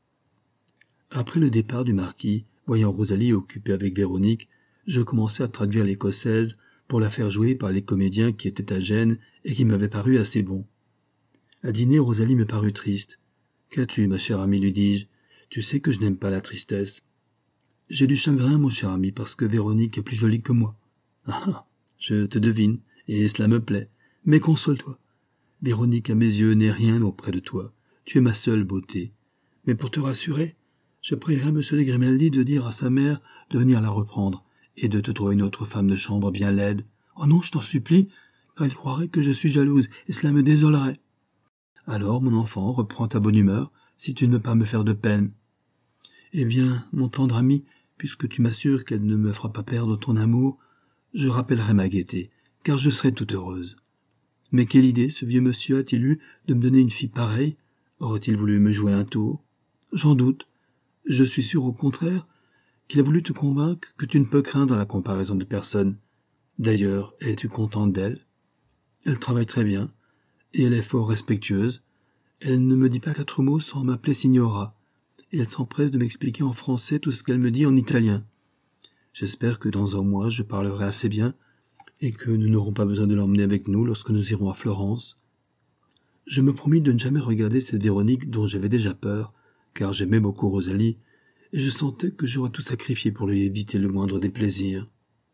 Après le départ du marquis, voyant Rosalie occupée avec Véronique, je commençai à traduire l'écossaise pour la faire jouer par les comédiens qui étaient à Gênes et qui m'avaient paru assez bons. À dîner, Rosalie me parut triste. « Qu'as-tu, ma chère amie, lui dis-je. Tu sais que je n'aime pas la tristesse. »« J'ai du chagrin, mon cher ami, parce que Véronique est plus jolie que moi. »« Ah, je te devine, et cela me plaît. Mais console-toi. Véronique, à mes yeux, n'est rien auprès de toi. Tu es ma seule beauté. Mais pour te rassurer, je prierai M. de Grimaldi de dire à sa mère de venir la reprendre et de te trouver une autre femme de chambre bien laide. Oh non, je t'en supplie, car il croirait que je suis jalouse, et cela me désolerait. Alors, mon enfant, reprends ta bonne humeur, si tu ne veux pas me faire de peine. Eh bien, mon tendre ami, puisque tu m'assures qu'elle ne me fera pas perdre ton amour, je rappellerai ma gaieté, car je serai toute heureuse. Mais quelle idée ce vieux monsieur a-t-il eu de me donner une fille pareille? Aurait-il voulu me jouer un tour? J'en doute. Je suis sûr, au contraire, qu'il a voulu te convaincre que tu ne peux craindre la comparaison de personne. D'ailleurs, es-tu contente d'elle? Elle travaille très bien, et elle est fort respectueuse. Elle ne me dit pas 4 mots sans m'appeler Signora, et elle s'empresse de m'expliquer en français tout ce qu'elle me dit en italien. J'espère que dans un mois je parlerai assez bien, et que nous n'aurons pas besoin de l'emmener avec nous lorsque nous irons à Florence. Je me promis de ne jamais regarder cette Véronique dont j'avais déjà peur, car j'aimais beaucoup Rosalie, et je sentais que j'aurais tout sacrifié pour lui éviter le moindre déplaisir.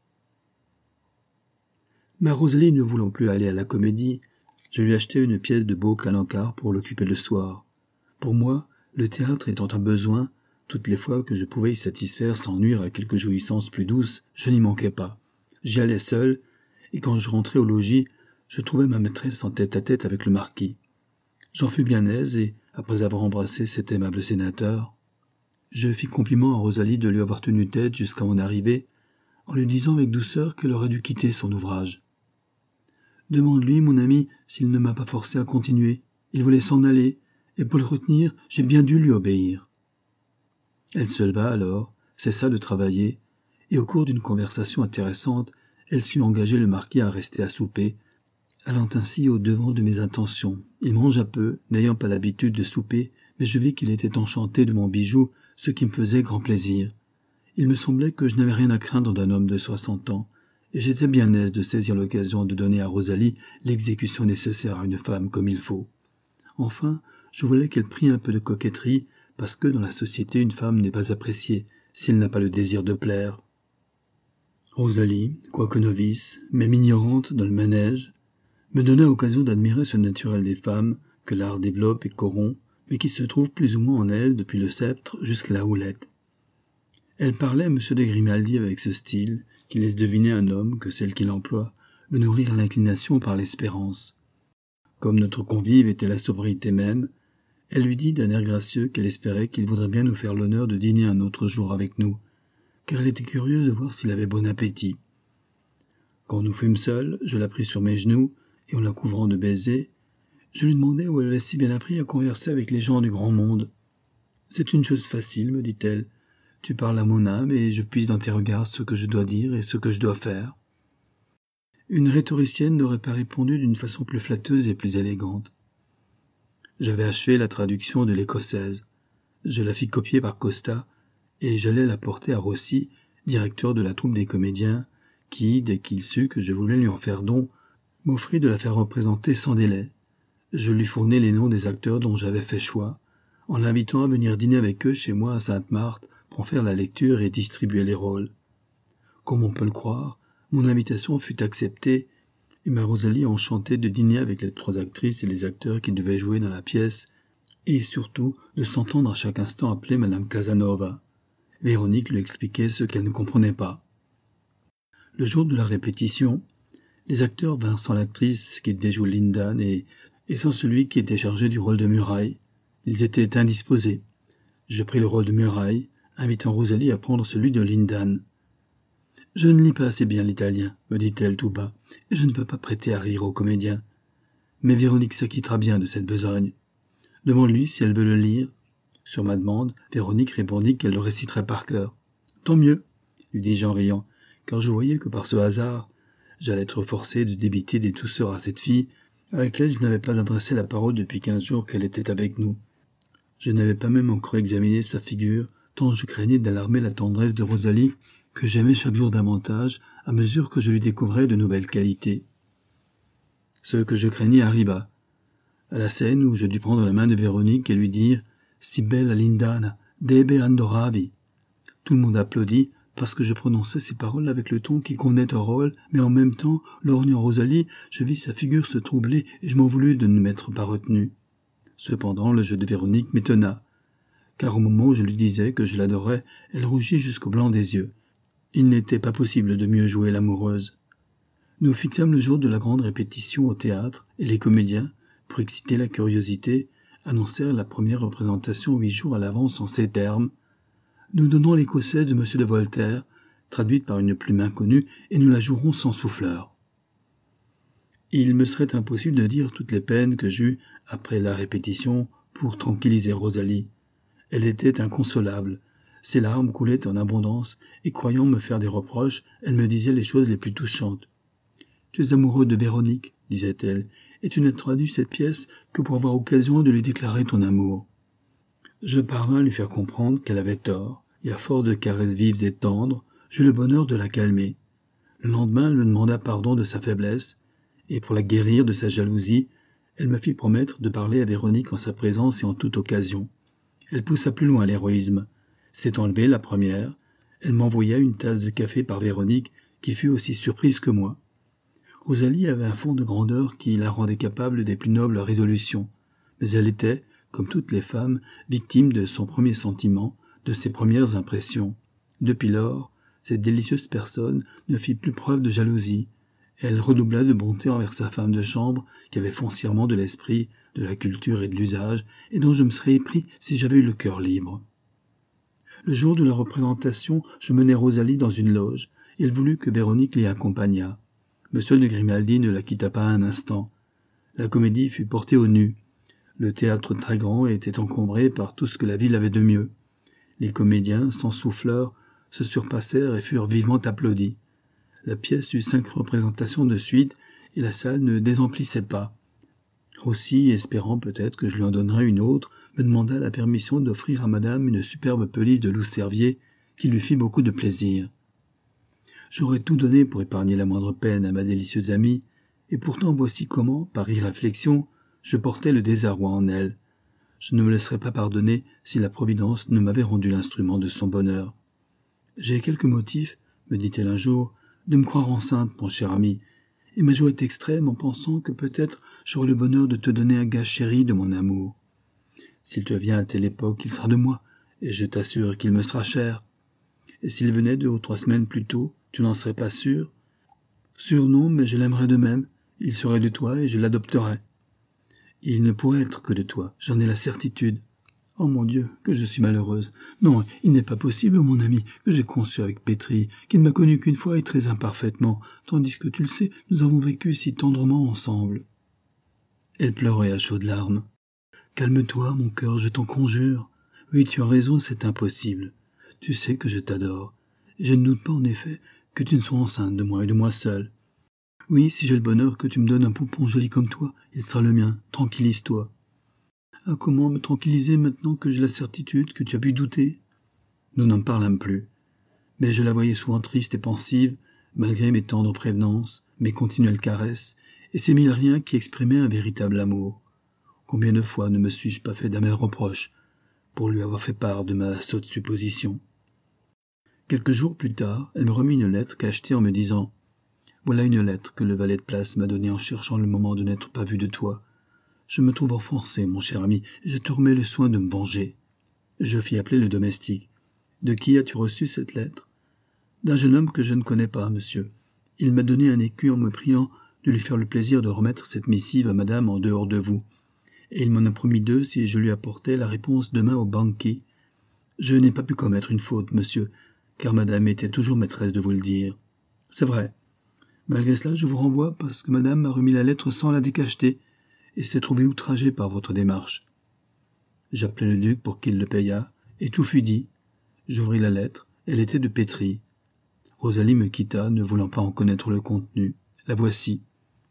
Ma Rosalie ne voulant plus aller à la comédie, je lui achetai une pièce de beau calancar pour l'occuper le soir. Pour moi, le théâtre étant un besoin, toutes les fois que je pouvais y satisfaire sans nuire à quelque jouissance plus douce, je n'y manquais pas. J'y allais seul, et quand je rentrais au logis, je trouvais ma maîtresse en tête-à-tête avec le marquis. J'en fus bien aise, et, après avoir embrassé cet aimable sénateur, je fis compliment à Rosalie de lui avoir tenu tête jusqu'à mon arrivée, en lui disant avec douceur qu'elle aurait dû quitter son ouvrage. « Demande-lui, mon ami, s'il ne m'a pas forcé à continuer. Il voulait s'en aller, et pour le retenir, j'ai bien dû lui obéir. » Elle se leva alors, cessa de travailler, et au cours d'une conversation intéressante, elle sut engager le marquis à rester à souper, allant ainsi au-devant de mes intentions. Il mangea peu, n'ayant pas l'habitude de souper, mais je vis qu'il était enchanté de mon bijou, ce qui me faisait grand plaisir. Il me semblait que je n'avais rien à craindre d'un homme de 60 ans, et j'étais bien aise de saisir l'occasion de donner à Rosalie l'exécution nécessaire à une femme comme il faut. Enfin, je voulais qu'elle prît un peu de coquetterie, parce que dans la société une femme n'est pas appréciée si elle n'a pas le désir de plaire. Rosalie, quoique novice, même ignorante dans le manège, me donna l'occasion d'admirer ce naturel des femmes que l'art développe et corrompt, mais qui se trouve plus ou moins en elle depuis le sceptre jusqu'à la houlette. Elle parlait à M. de Grimaldi avec ce style qui laisse deviner un homme que celle qu'il emploie veut nourrir l'inclination par l'espérance. Comme notre convive était la sobriété même, Elle lui dit d'un air gracieux qu'elle espérait qu'il voudrait bien nous faire l'honneur de dîner un autre jour avec nous, car elle était curieuse de voir s'il avait bon appétit. Quand nous fûmes seuls, je la pris sur mes genoux, et en la couvrant de baisers, je lui demandai où elle avait si bien appris à converser avec les gens du grand monde. « C'est une chose facile, me dit-elle. Tu parles à mon âme, et je puise dans tes regards ce que je dois dire et ce que je dois faire. » Une rhétoricienne n'aurait pas répondu d'une façon plus flatteuse et plus élégante. J'avais achevé la traduction de l'écossaise. Je la fis copier par Costa, et j'allais la porter à Rossi, directeur de la troupe des comédiens, qui, dès qu'il sut que je voulais lui en faire don, m'offrit de la faire représenter sans délai. Je lui fournis les noms des acteurs dont j'avais fait choix, en l'invitant à venir dîner avec eux chez moi à Sainte-Marthe pour faire la lecture et distribuer les rôles. Comme on peut le croire, mon invitation fut acceptée, et ma Rosalie enchantée de dîner avec les 3 actrices et les acteurs qui devaient jouer dans la pièce, et surtout de s'entendre à chaque instant appeler Madame Casanova. Véronique lui expliquait ce qu'elle ne comprenait pas. Le jour de la répétition, les acteurs vinrent sans l'actrice qui déjoue Lindan et sans celui qui était chargé du rôle de Muraille. Ils étaient indisposés. Je pris le rôle de Muraille, invitant Rosalie à prendre celui de Lindan. « Je ne lis pas assez bien l'italien, me dit-elle tout bas, et je ne veux pas prêter à rire aux comédiens. Mais Véronique s'acquittera bien de cette besogne. Demande-lui si elle veut le lire. » Sur ma demande, Véronique répondit qu'elle le réciterait par cœur. « Tant mieux, » lui dis-je en riant, car je voyais que par ce hasard, j'allais être forcé de débiter des douceurs à cette fille, à laquelle je n'avais pas adressé la parole depuis 15 jours qu'elle était avec nous. Je n'avais pas même encore examiné sa figure, tant je craignais d'alarmer la tendresse de Rosalie, que j'aimais chaque jour davantage, à mesure que je lui découvrais de nouvelles qualités. Ce que je craignais arriva. À la scène où je dus prendre la main de Véronique et lui dire « Si bella Lindana, debe andoravi ». Tout le monde applaudit, parce que je prononçais ces paroles avec le ton qui convenait au rôle, mais en même temps, lorgnant Rosalie, je vis sa figure se troubler et je m'en voulus de ne m'être pas retenu. Cependant, le jeu de Véronique m'étonna, car au moment où je lui disais que je l'adorais, elle rougit jusqu'au blanc des yeux. Il n'était pas possible de mieux jouer l'amoureuse. Nous fixâmes le jour de la grande répétition au théâtre, et les comédiens, pour exciter la curiosité, annoncèrent la première représentation 8 jours à l'avance en ces termes. Nous donnons l'écossaise de M. de Voltaire, traduite par une plume inconnue, et nous la jouerons sans souffleur. Il me serait impossible de dire toutes les peines que j'eus, après la répétition, pour tranquilliser Rosalie. Elle était inconsolable. Ses larmes coulaient en abondance, et croyant me faire des reproches, elle me disait les choses les plus touchantes. « Tu es amoureux de Véronique, disait-elle, et tu n'as traduit cette pièce que pour avoir occasion de lui déclarer ton amour. » Je parvins à lui faire comprendre qu'elle avait tort, et à force de caresses vives et tendres, j'eus le bonheur de la calmer. Le lendemain, elle me demanda pardon de sa faiblesse, et pour la guérir de sa jalousie, elle me fit promettre de parler à Véronique en sa présence et en toute occasion. Elle poussa plus loin l'héroïsme. S'étant levée la première, elle m'envoya une tasse de café par Véronique, qui fut aussi surprise que moi. Rosalie avait un fond de grandeur qui la rendait capable des plus nobles résolutions, mais elle était, comme toutes les femmes, victime de son premier sentiment, de ses premières impressions. Depuis lors, cette délicieuse personne ne fit plus preuve de jalousie. Elle redoubla de bonté envers sa femme de chambre, qui avait foncièrement de l'esprit, de la culture et de l'usage, et dont je me serais épris si j'avais eu le cœur libre. Le jour de la représentation, je menai Rosalie dans une loge, et elle voulut que Véronique l'y accompagnât. Monsieur de Grimaldi ne la quitta pas un instant. La comédie fut portée au nu. Le théâtre très grand était encombré par tout ce que la ville avait de mieux. Les comédiens, sans souffleur, se surpassèrent et furent vivement applaudis. La pièce eut 5 représentations de suite, et la salle ne désemplissait pas. Rossi, espérant peut-être que je lui en donnerais une autre, me demanda la permission d'offrir à madame une superbe pelisse de loup-cervier, qui lui fit beaucoup de plaisir. J'aurais tout donné pour épargner la moindre peine à ma délicieuse amie, et pourtant voici comment, par irréflexion, je portais le désarroi en elle. Je ne me laisserais pas pardonner si la Providence ne m'avait rendu l'instrument de son bonheur. « J'ai quelques motifs, me dit-elle un jour, de me croire enceinte, mon cher ami, et ma joie est extrême en pensant que peut-être j'aurai le bonheur de te donner un gage chéri de mon amour. S'il te vient à telle époque, il sera de moi, et je t'assure qu'il me sera cher. Et s'il venait 2 ou 3 semaines plus tôt, tu n'en serais pas sûr? Sûr non, mais je l'aimerais de même, il serait de toi et je l'adopterais. Il ne pourrait être que de toi, j'en ai la certitude. Oh mon Dieu, que je suis malheureuse. Non, il n'est pas possible, mon ami, que j'ai conçu avec Pétri, qu'il ne m'a connu qu'une fois et très imparfaitement, tandis que tu le sais, nous avons vécu si tendrement ensemble. Elle pleurait à chaudes larmes. Calme-toi, mon cœur, je t'en conjure. Oui, tu as raison, c'est impossible. Tu sais que je t'adore. Je ne doute pas, en effet, que tu ne sois enceinte de moi et de moi seule. Oui, si j'ai le bonheur que tu me donnes un poupon joli comme toi, il sera le mien. Tranquillise-toi. Ah, comment me tranquilliser maintenant que j'ai la certitude que tu as pu douter? Nous n'en parlâmes plus. Mais je la voyais souvent triste et pensive, malgré mes tendres prévenances, mes continuelles caresses, et ces mille riens qui exprimaient un véritable amour. Combien de fois ne me suis-je pas fait d'amers reproches pour lui avoir fait part de ma sotte supposition? Quelques jours plus tard, elle me remit une lettre cachetée en me disant « Voilà une lettre que le valet de place m'a donnée en cherchant le moment de n'être pas vu de toi. Je me trouve offensé, mon cher ami, et je te remets le soin de me venger. » Je fis appeler le domestique. « De qui as-tu reçu cette lettre ?»« D'un jeune homme que je ne connais pas, monsieur. Il m'a donné un écu en me priant de lui faire le plaisir de remettre cette missive à madame en dehors de vous. Et il m'en a promis 2 si je lui apportais la réponse demain au banquier. Je n'ai pas pu commettre une faute, monsieur, car madame était toujours maîtresse de vous le dire. C'est vrai. Malgré cela, je vous renvoie parce que madame m'a remis la lettre sans la décacheter et s'est trouvée outragée par votre démarche. » J'appelai le duc pour qu'il le payât, et tout fut dit. J'ouvris la lettre, elle était de Pétri. Rosalie me quitta, ne voulant pas en connaître le contenu. La voici.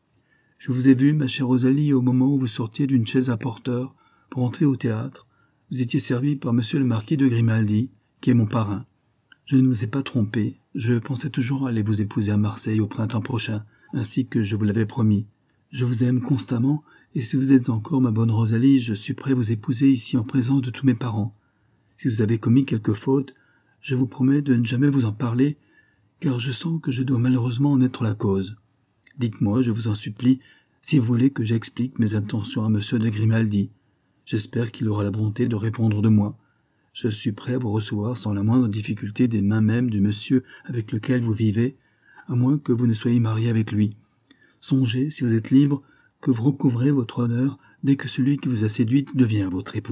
« Je vous ai vue, ma chère Rosalie, au moment où vous sortiez d'une chaise à porteur pour entrer au théâtre. Vous étiez servie par monsieur le marquis de Grimaldi, qui est mon parrain. Je ne vous ai pas trompé. Je pensais toujours aller vous épouser à Marseille au printemps prochain, ainsi que je vous l'avais promis. Je vous aime constamment, et si vous êtes encore ma bonne Rosalie, je suis prêt à vous épouser ici en présence de tous mes parents. Si vous avez commis quelque faute, je vous promets de ne jamais vous en parler, car je sens que je dois malheureusement en être la cause. Dites-moi, je vous en supplie, si vous voulez que j'explique mes intentions à monsieur de Grimaldi. J'espère qu'il aura la bonté de répondre de moi. Je suis prêt à vous recevoir sans la moindre difficulté des mains même du monsieur avec lequel vous vivez, à moins que vous ne soyez marié avec lui. Songez, si vous êtes libre, que vous recouvrez votre honneur dès que celui qui vous a séduite devient votre époux. »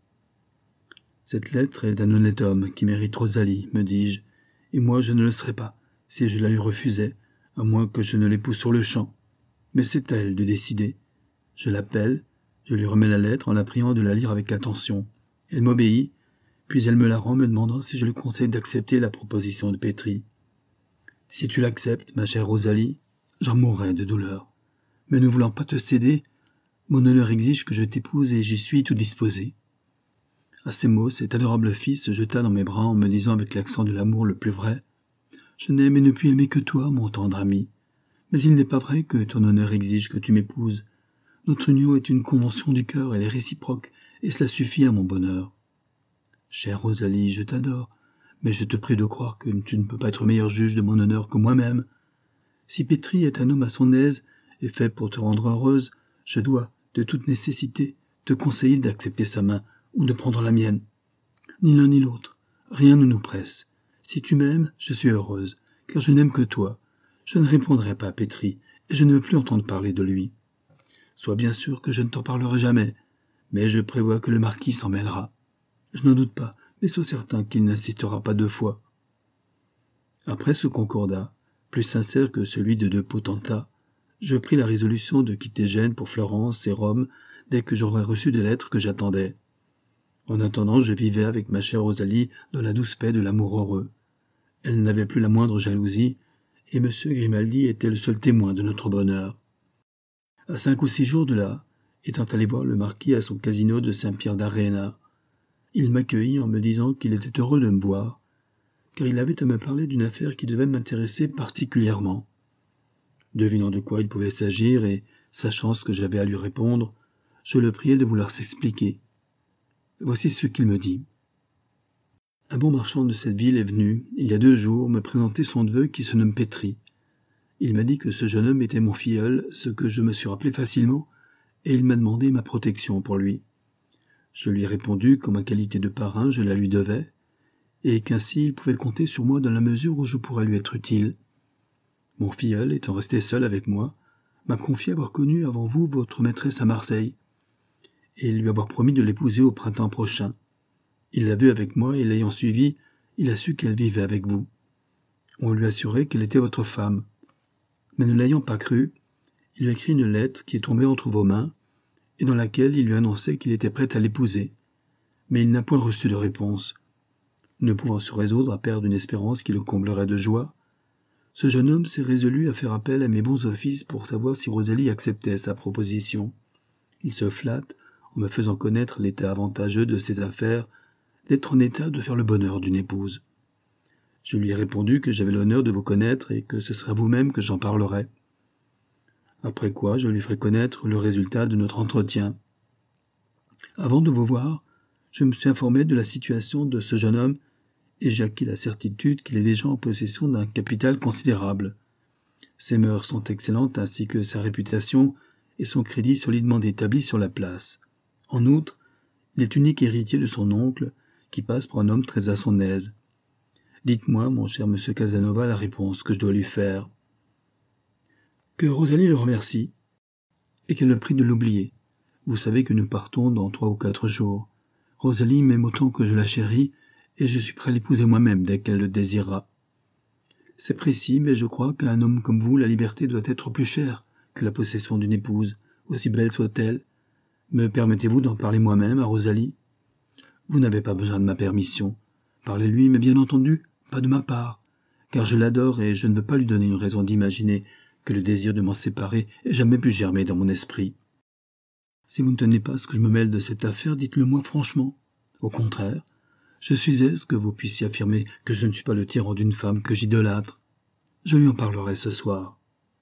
Cette lettre est d'un honnête homme qui mérite Rosalie, me dis-je, et moi je ne le serais pas, si je la lui refusais, à moins que je ne l'épouse sur le champ. Mais c'est à elle de décider. Je l'appelle, je lui remets la lettre en la priant de la lire avec attention. Elle m'obéit, puis elle me la rend me demandant si je lui conseille d'accepter la proposition de Pétri. « Si tu l'acceptes, ma chère Rosalie, j'en mourrai de douleur. Mais ne voulant pas te céder, mon honneur exige que je t'épouse et j'y suis tout disposé. » À ces mots, cette adorable fille se jeta dans mes bras en me disant avec l'accent de l'amour le plus vrai « Je n'aime et ne puis aimer que toi, mon tendre ami. Mais il n'est pas vrai que ton honneur exige que tu m'épouses. Notre union est une convention du cœur, elle est réciproque, et cela suffit à mon bonheur. Chère Rosalie, je t'adore, mais je te prie de croire que tu ne peux pas être meilleur juge de mon honneur que moi-même. Si Pétri est un homme à son aise et fait pour te rendre heureuse, je dois, de toute nécessité, te conseiller d'accepter sa main ou de prendre la mienne. Ni l'un ni l'autre, rien ne nous presse. Si tu m'aimes, je suis heureuse, car je n'aime que toi. Je ne répondrai pas à Pétri, et je ne veux plus entendre parler de lui. Sois bien sûr que je ne t'en parlerai jamais, mais je prévois que le marquis s'en mêlera. Je n'en doute pas, mais sois certain qu'il n'insistera pas 2 fois. » Après ce concordat, plus sincère que celui de 2 potentats, je pris la résolution de quitter Gênes pour Florence et Rome dès que j'aurais reçu des lettres que j'attendais. En attendant, je vivais avec ma chère Rosalie dans la douce paix de l'amour heureux. Elle n'avait plus la moindre jalousie, et M. Grimaldi était le seul témoin de notre bonheur. À 5 ou 6 jours de là, étant allé voir le marquis à son casino de Saint-Pierre d'Arena, il m'accueillit en me disant qu'il était heureux de me voir, car il avait à me parler d'une affaire qui devait m'intéresser particulièrement. Devinant de quoi il pouvait s'agir et sachant ce que j'avais à lui répondre, je le priai de vouloir s'expliquer. Voici ce qu'il me dit. Un bon marchand de cette ville est venu, il y a 2 jours, me présenter son neveu qui se nomme Pétri. Il m'a dit que ce jeune homme était mon filleul, ce que je me suis rappelé facilement, et il m'a demandé ma protection pour lui. Je lui ai répondu qu'en ma qualité de parrain, je la lui devais, et qu'ainsi il pouvait compter sur moi dans la mesure où je pourrais lui être utile. Mon filleul, étant resté seul avec moi, m'a confié avoir connu avant vous votre maîtresse à Marseille, et lui avoir promis de l'épouser au printemps prochain. Il l'a vue avec moi, et l'ayant suivie, il a su qu'elle vivait avec vous. On lui assurait qu'elle était votre femme. Mais ne l'ayant pas cru, il lui a écrit une lettre qui est tombée entre vos mains, et dans laquelle il lui annonçait qu'il était prêt à l'épouser. Mais il n'a point reçu de réponse. Ne pouvant se résoudre à perdre une espérance qui le comblerait de joie, ce jeune homme s'est résolu à faire appel à mes bons offices pour savoir si Rosalie acceptait sa proposition. Il se flatte, en me faisant connaître l'état avantageux de ses affaires, d'être en état de faire le bonheur d'une épouse. Je lui ai répondu que j'avais l'honneur de vous connaître et que ce serait à vous-même que j'en parlerais. Après quoi, je lui ferai connaître le résultat de notre entretien. Avant de vous voir, je me suis informé de la situation de ce jeune homme et j'ai acquis la certitude qu'il est déjà en possession d'un capital considérable. Ses mœurs sont excellentes ainsi que sa réputation et son crédit solidement établi sur la place. En outre, il est unique héritier de son oncle, qui passe pour un homme très à son aise. Dites-moi, mon cher monsieur Casanova, la réponse que je dois lui faire. Que Rosalie le remercie, et qu'elle le prie de l'oublier. Vous savez que nous partons dans 3 ou 4 jours. Rosalie m'aime autant que je la chéris, et je suis prêt à l'épouser moi-même dès qu'elle le désirera. C'est précis, mais je crois qu'à un homme comme vous, la liberté doit être plus chère que la possession d'une épouse, aussi belle soit-elle. Me permettez-vous d'en parler moi-même à Rosalie? Vous n'avez pas besoin de ma permission. Parlez-lui, mais bien entendu, pas de ma part, car je l'adore et je ne veux pas lui donner une raison d'imaginer que le désir de m'en séparer ait jamais pu germer dans mon esprit. Si vous ne tenez pas à ce que je me mêle de cette affaire, dites-le-moi franchement. Au contraire, je suis aise que vous puissiez affirmer que je ne suis pas le tyran d'une femme que j'idolâtre. Je lui en parlerai ce soir.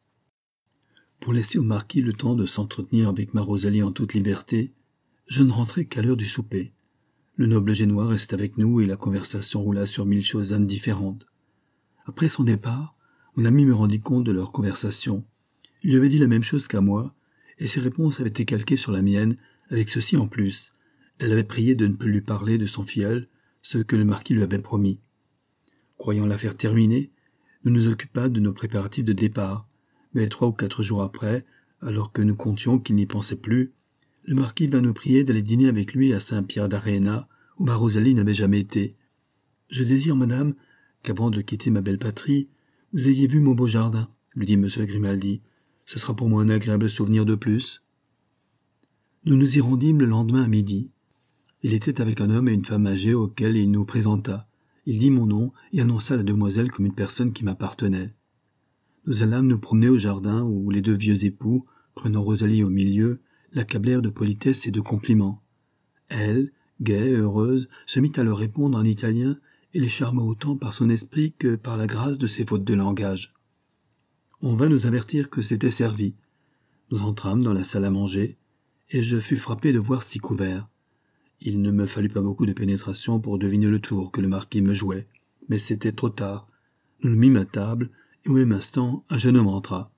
Pour laisser au marquis le temps de s'entretenir avec ma Rosalie en toute liberté, je ne rentrai qu'à l'heure du souper. Le noble génois reste avec nous et la conversation roula sur 1000 choses indifférentes. Après son départ, mon ami me rendit compte de leur conversation. Il lui avait dit la même chose qu'à moi, et ses réponses avaient été calquées sur la mienne, avec ceci en plus. Elle avait prié de ne plus lui parler de son filleul, ce que le marquis lui avait promis. Croyant l'affaire terminée, nous nous occupâmes de nos préparatifs de départ, mais 3 ou 4 jours après, alors que nous comptions qu'il n'y pensait plus, le marquis vint nous prier d'aller dîner avec lui à Saint-Pierre d'Aréna, où ma Rosalie n'avait jamais été. « Je désire, madame, qu'avant de quitter ma belle patrie, vous ayez vu mon beau jardin, » lui dit M. Grimaldi. « Ce sera pour moi un agréable souvenir de plus. » Nous nous y rendîmes le lendemain à midi. Il était avec un homme et une femme âgés auxquels il nous présenta. Il dit mon nom et annonça la demoiselle comme une personne qui m'appartenait. Nous allâmes nous promener au jardin où les 2 vieux époux, prenant Rosalie au milieu, l'accablèrent de politesses et de compliments. Elle, gaie, heureuse, se mit à leur répondre en italien et les charma autant par son esprit que par la grâce de ses fautes de langage. On vint nous avertir que c'était servi. Nous entrâmes dans la salle à manger, et je fus frappé de voir 6 couverts. Il ne me fallut pas beaucoup de pénétration pour deviner le tour que le marquis me jouait, mais c'était trop tard. Nous nous mîmes à table, et au même instant, un jeune homme entra.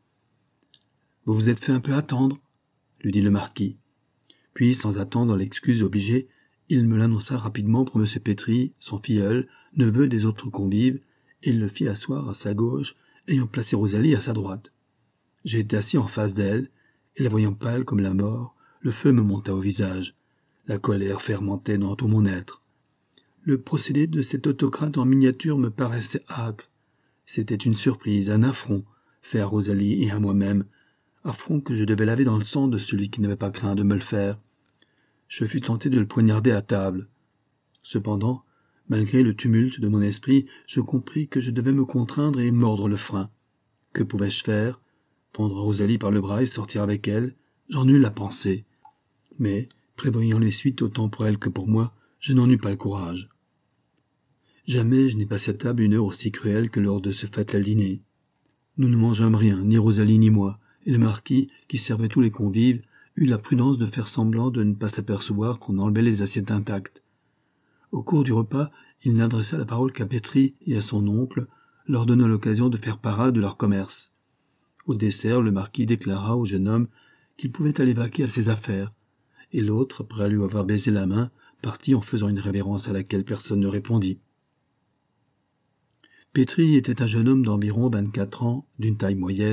« Vous vous êtes fait un peu attendre » lui dit le marquis. Puis, sans attendre l'excuse obligée, il me l'annonça rapidement pour M. Pétry, son filleul, neveu des autres convives, et il le fit asseoir à sa gauche, ayant placé Rosalie à sa droite. J'ai été assis en face d'elle, et la voyant pâle comme la mort, le feu me monta au visage. La colère fermentait dans tout mon être. Le procédé de cet autocrate en miniature me paraissait âpre. C'était une surprise, un affront, fait à Rosalie et à moi-même, affront que je devais laver dans le sang de celui qui n'avait pas craint de me le faire. Je fus tenté de le poignarder à table. Cependant, malgré le tumulte de mon esprit, je compris que je devais me contraindre et mordre le frein. Que pouvais-je faire? Prendre Rosalie par le bras et sortir avec elle? J'en eus la pensée. Mais, prévoyant les suites autant pour elle que pour moi, je n'en eus pas le courage. Jamais je n'ai passé à table une heure aussi cruelle que lors de ce fatal dîner. Nous ne mangeâmes rien, ni Rosalie ni moi, et le marquis, qui servait tous les convives, eut la prudence de faire semblant de ne pas s'apercevoir qu'on enlevait les assiettes intactes. Au cours du repas, il n'adressa la parole qu'à Pétry et à son oncle, leur donnant l'occasion de faire parade de leur commerce. Au dessert, le marquis déclara au jeune homme qu'il pouvait aller vaquer à ses affaires, et l'autre, après lui avoir baisé la main, partit en faisant une révérence à laquelle personne ne répondit. Pétry était un jeune homme d'environ 24 ans, d'une taille moyenne,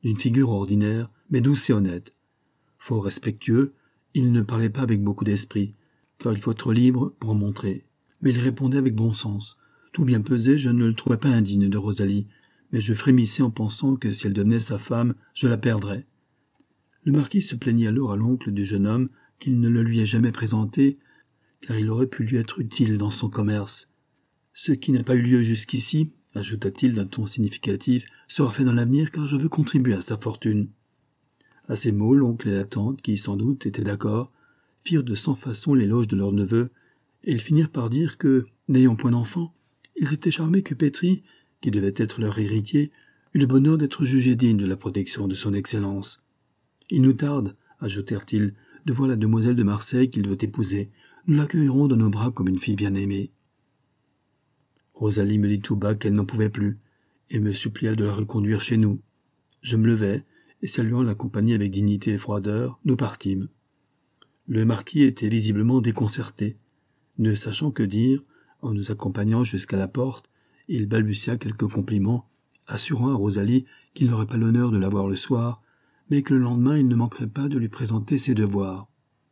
d'une figure ordinaire, mais douce et honnête. Fort respectueux, il ne parlait pas avec beaucoup d'esprit, car il faut être libre pour en montrer. Mais il répondait avec bon sens. Tout bien pesé, je ne le trouvais pas indigne de Rosalie, mais je frémissais en pensant que si elle devenait sa femme, je la perdrais. Le marquis se plaignit alors à l'oncle du jeune homme qu'il ne le lui ait jamais présenté, car il aurait pu lui être utile dans son commerce. Ce qui n'a pas eu lieu jusqu'ici, ajouta-t-il d'un ton significatif, sera fait dans l'avenir car je veux contribuer à sa fortune. À ces mots, l'oncle et la tante, qui sans doute étaient d'accord, firent de sans façon l'éloge de leur neveu, et ils finirent par dire que, n'ayant point d'enfant, ils étaient charmés que Pétri, qui devait être leur héritier, eût le bonheur d'être jugé digne de la protection de son excellence. Il nous tarde, ajoutèrent-ils, de voir la demoiselle de Marseille qu'il doit épouser. Nous l'accueillerons dans nos bras comme une fille bien-aimée. Rosalie me dit tout bas qu'elle n'en pouvait plus, et me supplia de la reconduire chez nous. Je me levai, et saluant la compagnie avec dignité et froideur, nous partîmes. Le marquis était visiblement déconcerté. Ne sachant que dire, en nous accompagnant jusqu'à la porte, il balbutia quelques compliments, assurant à Rosalie qu'il n'aurait pas l'honneur de la voir le soir, mais que le lendemain il ne manquerait pas de lui présenter ses devoirs.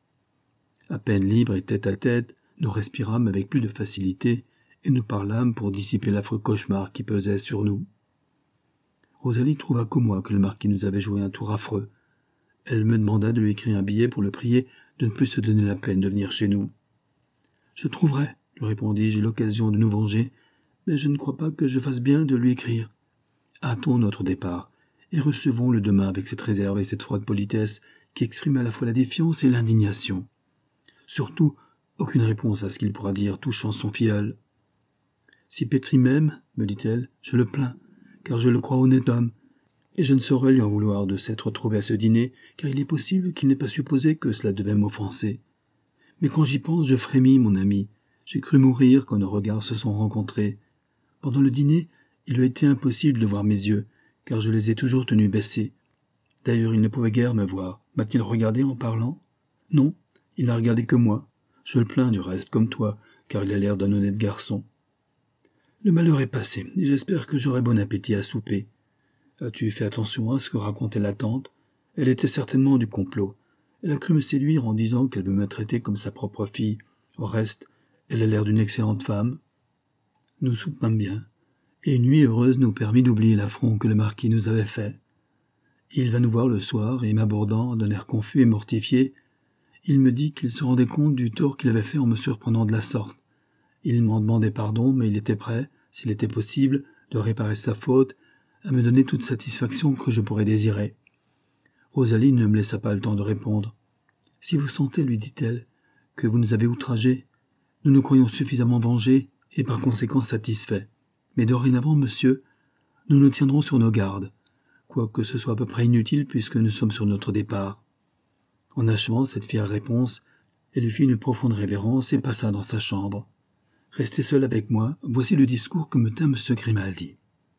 À peine libres et tête à tête, nous respirâmes avec plus de facilité, et nous parlâmes pour dissiper l'affreux cauchemar qui pesait sur nous. Rosalie trouva qu'au moins que le marquis nous avait joué un tour affreux. Elle me demanda de lui écrire un billet pour le prier de ne plus se donner la peine de venir chez nous. « Je trouverai, » lui répondis-je, « l'occasion de nous venger, mais je ne crois pas que je fasse bien de lui écrire. Hâtons notre départ, et recevons-le demain avec cette réserve et cette froide politesse qui exprime à la fois la défiance et l'indignation. Surtout, aucune réponse à ce qu'il pourra dire touchant son filleul. Si Pétri m'aime, me dit-elle, je le plains, car je le crois honnête homme, et je ne saurais lui en vouloir de s'être trouvé à ce dîner, car il est possible qu'il n'ait pas supposé que cela devait m'offenser. Mais quand j'y pense, je frémis, mon ami. J'ai cru mourir quand nos regards se sont rencontrés. Pendant le dîner, il lui a été impossible de voir mes yeux, car je les ai toujours tenus baissés. D'ailleurs, il ne pouvait guère me voir. M'a-t-il regardé en parlant? Non, il n'a regardé que moi. Je le plains du reste, comme toi, car il a l'air d'un honnête garçon. Le malheur est passé, et j'espère que j'aurai bon appétit à souper. As-tu fait attention à ce que racontait la tante? Elle était certainement du complot. Elle a cru me séduire en disant qu'elle veut me traiter comme sa propre fille. Au reste, elle a l'air d'une excellente femme. Nous soupâmes bien, et une nuit heureuse nous permit d'oublier l'affront que le marquis nous avait fait. Il va nous voir le soir, et m'abordant d'un air confus et mortifié, il me dit qu'il se rendait compte du tort qu'il avait fait en me surprenant de la sorte. Il m'en demandait pardon, mais il était prêt, s'il était possible, de réparer sa faute, à me donner toute satisfaction que je pourrais désirer. Rosalie ne me laissa pas le temps de répondre. « Si vous sentez, lui dit-elle, que vous nous avez outragés, nous nous croyons suffisamment vengés et par conséquent satisfaits. Mais dorénavant, monsieur, nous nous tiendrons sur nos gardes, quoique ce soit à peu près inutile puisque nous sommes sur notre départ. » En achevant cette fière réponse, elle lui fit une profonde révérence et passa dans sa chambre. Restez seul avec moi, voici le discours que me tint M. Grimaldi.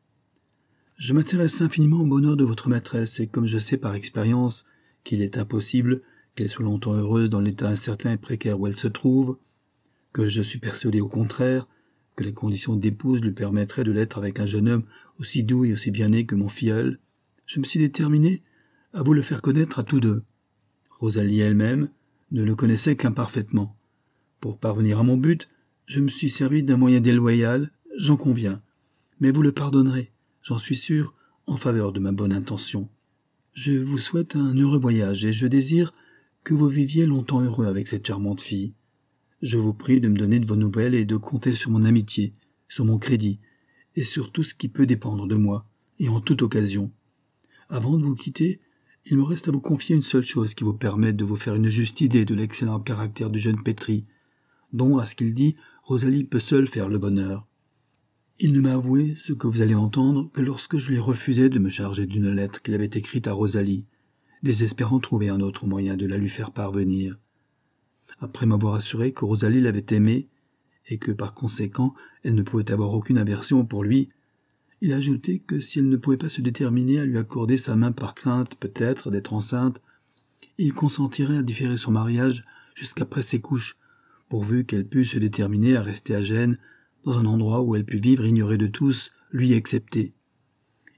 Je m'intéresse infiniment au bonheur de votre maîtresse, et comme je sais par expérience qu'il est impossible qu'elle soit longtemps heureuse dans l'état incertain et précaire où elle se trouve, que je suis persuadé au contraire que les conditions d'épouse lui permettraient de l'être avec un jeune homme aussi doux et aussi bien né que mon filleul, je me suis déterminé à vous le faire connaître à tous deux. Rosalie elle-même ne le connaissait qu'imparfaitement. Pour parvenir à mon but, je me suis servi d'un moyen déloyal, j'en conviens, mais vous le pardonnerez, j'en suis sûr, en faveur de ma bonne intention. Je vous souhaite un heureux voyage et je désire que vous viviez longtemps heureux avec cette charmante fille. Je vous prie de me donner de vos nouvelles et de compter sur mon amitié, sur mon crédit, et sur tout ce qui peut dépendre de moi, et en toute occasion. Avant de vous quitter, il me reste à vous confier une seule chose qui vous permette de vous faire une juste idée de l'excellent caractère du jeune Pétri, dont, à ce qu'il dit, Rosalie peut seule faire le bonheur. Il ne m'a avoué ce que vous allez entendre que lorsque je lui refusai de me charger d'une lettre qu'il avait écrite à Rosalie, désespérant trouver un autre moyen de la lui faire parvenir. Après m'avoir assuré que Rosalie l'avait aimé, et que par conséquent elle ne pouvait avoir aucune aversion pour lui, il a ajouté que si elle ne pouvait pas se déterminer à lui accorder sa main par crainte peut-être d'être enceinte, il consentirait à différer son mariage jusqu'après ses couches, pourvu qu'elle pût se déterminer à rester à Gênes, dans un endroit où elle pût vivre ignorée de tous, lui excepté.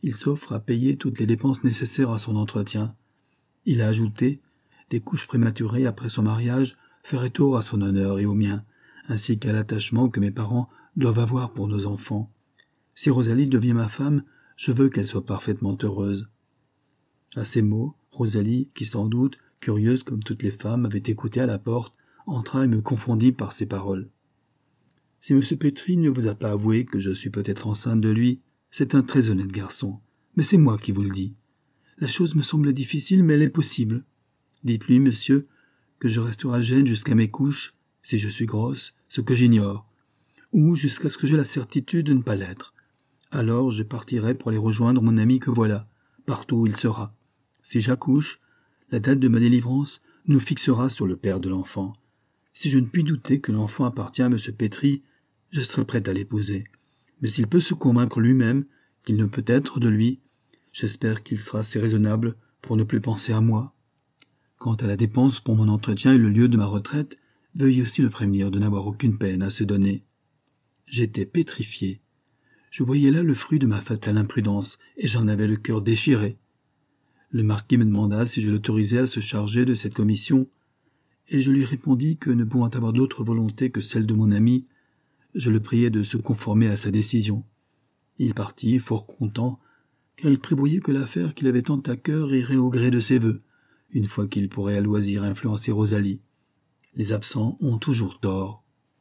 il s'offre à payer toutes les dépenses nécessaires à son entretien. Il a ajouté « Des couches prématurées après son mariage feraient tort à son honneur et au mien, ainsi qu'à l'attachement que mes parents doivent avoir pour nos enfants. Si Rosalie devient ma femme, je veux qu'elle soit parfaitement heureuse. » À ces mots, Rosalie, qui sans doute, curieuse comme toutes les femmes, avait écouté à la porte, entra et me confondit par ses paroles. « Si M. Petri ne vous a pas avoué que je suis peut-être enceinte de lui, c'est un très honnête garçon, mais c'est moi qui vous le dis. La chose me semble difficile, mais elle est possible. Dites-lui, monsieur, que je resterai à Gênes jusqu'à mes couches, si je suis grosse, ce que j'ignore, ou jusqu'à ce que j'aie la certitude de ne pas l'être. Alors je partirai pour aller rejoindre mon ami que voilà, partout où il sera. Si j'accouche, la date de ma délivrance nous fixera sur le père de l'enfant. Si je ne puis douter que l'enfant appartient à M. Petri, je serai prête à l'épouser. Mais s'il peut se convaincre lui-même qu'il ne peut être de lui, j'espère qu'il sera assez raisonnable pour ne plus penser à moi. Quant à la dépense pour mon entretien et le lieu de ma retraite, veuillez aussi le prévenir de n'avoir aucune peine à se donner. » J'étais pétrifié. Je voyais là le fruit de ma fatale imprudence, et j'en avais le cœur déchiré. Le marquis me demanda si je l'autorisais à se charger de cette commission, et je lui répondis que, ne pouvant avoir d'autre volonté que celle de mon ami, je le priais de se conformer à sa décision. Il partit, fort content, car il prévoyait que l'affaire qu'il avait tant à cœur irait au gré de ses vœux, une fois qu'il pourrait à loisir influencer Rosalie. Les absents ont toujours tort.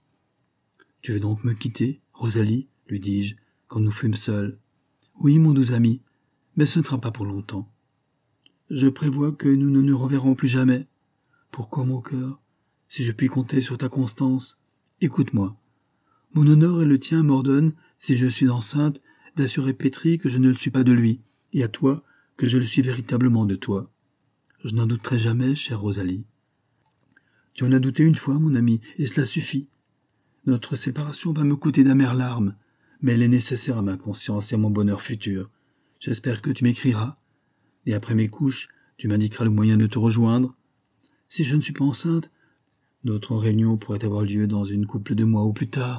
« Tu veux donc me quitter, Rosalie ?» lui dis-je, quand nous fûmes seuls. « Oui, mon doux ami, mais ce ne sera pas pour longtemps. Je prévois que nous ne nous reverrons plus jamais. Pourquoi, mon cœur, si je puis compter sur ta constance? Écoute-moi. Mon honneur et le tien m'ordonnent, si je suis enceinte, d'assurer Petri que je ne le suis pas de lui, et à toi que je le suis véritablement de toi. Je n'en douterai jamais, chère Rosalie. Tu en as douté une fois, mon ami, et cela suffit. Notre séparation va me coûter d'amères larmes, mais elle est nécessaire à ma conscience et à mon bonheur futur. J'espère que tu m'écriras, et après mes couches, tu m'indiqueras le moyen de te rejoindre. Si je ne suis pas enceinte, notre réunion pourrait avoir lieu dans une couple de mois ou plus tard. »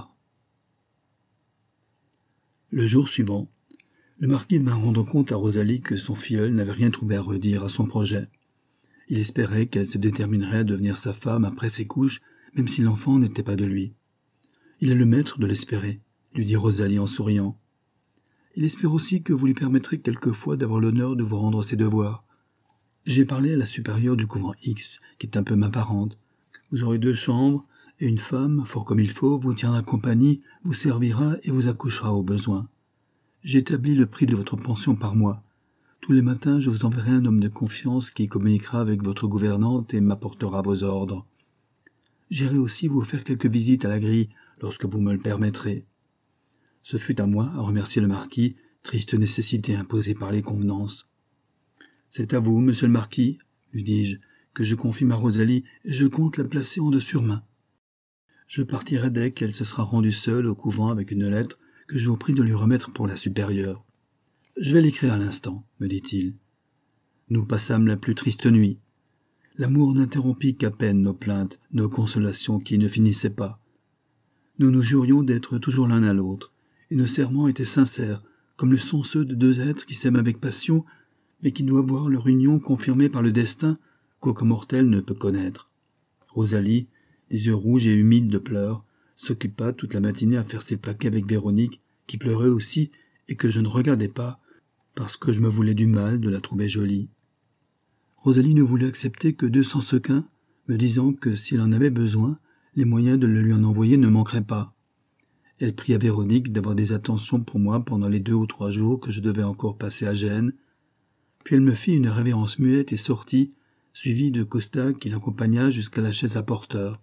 Le jour suivant, le marquis vint rendre compte à Rosalie que son filleul n'avait rien trouvé à redire à son projet. Il espérait qu'elle se déterminerait à devenir sa femme après ses couches, même si l'enfant n'était pas de lui. « Il est le maître de l'espérer, » lui dit Rosalie en souriant. « Il espère aussi que vous lui permettrez quelquefois d'avoir l'honneur de vous rendre ses devoirs. J'ai parlé à la supérieure du couvent X, qui est un peu ma parente. Vous aurez 2 chambres, et une femme, fort comme il faut, vous tiendra compagnie, vous servira et vous accouchera au besoin. J'ai établi le prix de votre pension par mois. Tous les matins, je vous enverrai un homme de confiance qui communiquera avec votre gouvernante et m'apportera vos ordres. J'irai aussi vous faire quelques visites à la grille, lorsque vous me le permettrez. » Ce fut à moi à remercier le marquis, triste nécessité imposée par les convenances. « C'est à vous, monsieur le marquis, » lui dis-je, « que je confie ma Rosalie, et je compte la placer en de sûres mains. Je partirai dès qu'elle se sera rendue seule au couvent avec une lettre que je vous prie de lui remettre pour la supérieure. Je vais l'écrire à l'instant, me dit-il. Nous passâmes la plus triste nuit. L'amour n'interrompit qu'à peine nos plaintes, nos consolations qui ne finissaient pas. Nous nous jurions d'être toujours l'un à l'autre, et nos serments étaient sincères, comme le sont ceux de 2 êtres qui s'aiment avec passion, mais qui doivent voir leur union confirmée par le destin qu'aucun mortel ne peut connaître. Rosalie, les yeux rouges et humides de pleurs, s'occupa toute la matinée à faire ses paquets avec Véronique, qui pleurait aussi et que je ne regardais pas, parce que je me voulais du mal de la trouver jolie. Rosalie ne voulait accepter que 200 sequins, me disant que si elle en avait besoin, les moyens de le lui en envoyer ne manqueraient pas. Elle pria Véronique d'avoir des attentions pour moi pendant les 2 ou 3 jours que je devais encore passer à Gênes. Puis elle me fit une révérence muette et sortit, suivie de Costa qui l'accompagna jusqu'à la chaise à porteur.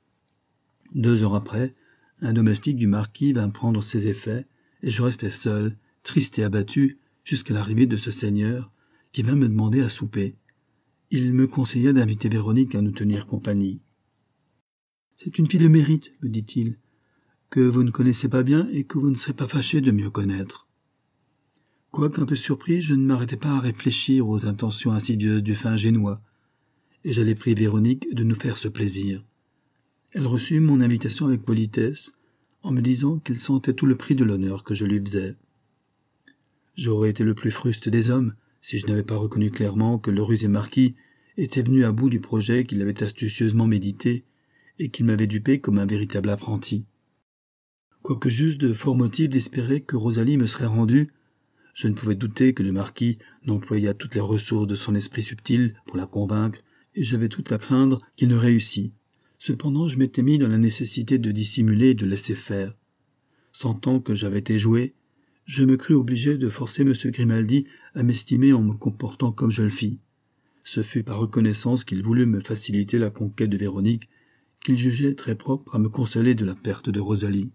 2 heures après, un domestique du marquis vint prendre ses effets, et je restai seul, triste et abattu, jusqu'à l'arrivée de ce seigneur, qui vint me demander à souper. Il me conseilla d'inviter Véronique à nous tenir compagnie. « C'est une fille de mérite, me dit-il, que vous ne connaissez pas bien et que vous ne serez pas fâché de mieux connaître. » Quoiqu'un peu surpris, je ne m'arrêtais pas à réfléchir aux intentions insidieuses du fin Génois, et j'allais prier Véronique de nous faire ce plaisir. Elle reçut mon invitation avec politesse, en me disant qu'elle sentait tout le prix de l'honneur que je lui faisais. J'aurais été le plus fruste des hommes si je n'avais pas reconnu clairement que le rusé marquis était venu à bout du projet qu'il avait astucieusement médité et qu'il m'avait dupé comme un véritable apprenti. Quoique j'eusse de forts motifs d'espérer que Rosalie me serait rendue, je ne pouvais douter que le marquis n'employât toutes les ressources de son esprit subtil pour la convaincre, et j'avais tout à craindre qu'il ne réussît. Cependant, je m'étais mis dans la nécessité de dissimuler et de laisser faire. Sentant que j'avais été joué, je me crus obligé de forcer M. Grimaldi à m'estimer en me comportant comme je le fis. Ce fut par reconnaissance qu'il voulut me faciliter la conquête de Véronique, qu'il jugeait très propre à me consoler de la perte de Rosalie.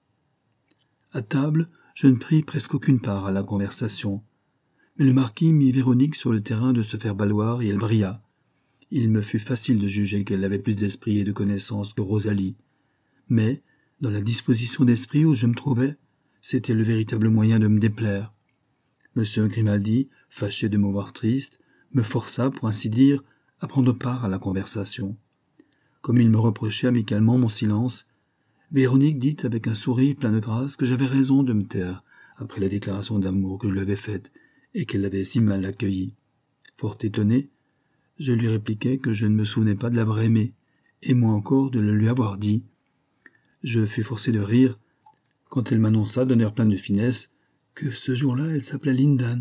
À table, je ne pris presque aucune part à la conversation, mais le marquis mit Véronique sur le terrain de se faire valoir et elle brilla. Il me fut facile de juger qu'elle avait plus d'esprit et de connaissance que Rosalie, mais, dans la disposition d'esprit où je me trouvais, c'était le véritable moyen de me déplaire. M. Grimaldi, fâché de me voir triste, me força, pour ainsi dire, à prendre part à la conversation. Comme il me reprochait amicalement mon silence, Véronique dit avec un sourire plein de grâce que j'avais raison de me taire après la déclaration d'amour que je lui avais faite et qu'elle l'avait si mal accueillie. Fort étonné, je lui répliquai que je ne me souvenais pas de l'avoir aimée, et moins encore de le lui avoir dit. Je fus forcé de rire quand elle m'annonça d'un air plein de finesse que ce jour-là elle s'appelait Lindan.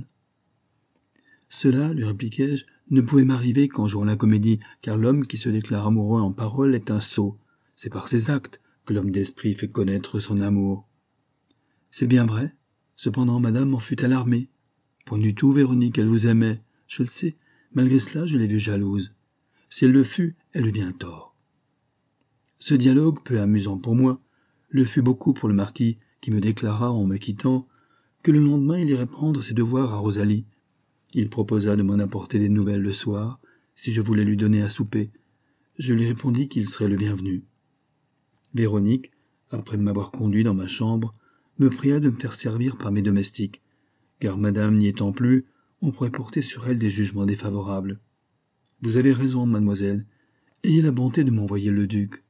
Cela, lui répliquai-je, ne pouvait m'arriver qu'en jouant la comédie, car l'homme qui se déclare amoureux en parole est un sot. C'est par ses actes que l'homme d'esprit fait connaître son amour. C'est bien vrai. Cependant, madame en fut alarmée. Point du tout, Véronique, elle vous aimait. Je le sais. Malgré cela, je l'ai vue jalouse. Si elle le fut, elle eut bien tort. Ce dialogue, peu amusant pour moi, le fut beaucoup pour le marquis, qui me déclara, en me quittant, que le lendemain il irait prendre ses devoirs à Rosalie. Il proposa de m'en apporter des nouvelles le soir, si je voulais lui donner à souper. Je lui répondis qu'il serait le bienvenu. Véronique, après m'avoir conduit dans ma chambre, me pria de me faire servir par mes domestiques, car madame n'y étant plus, on pourrait porter sur elle des jugements défavorables. « Vous avez raison, mademoiselle. Ayez la bonté de m'envoyer le duc.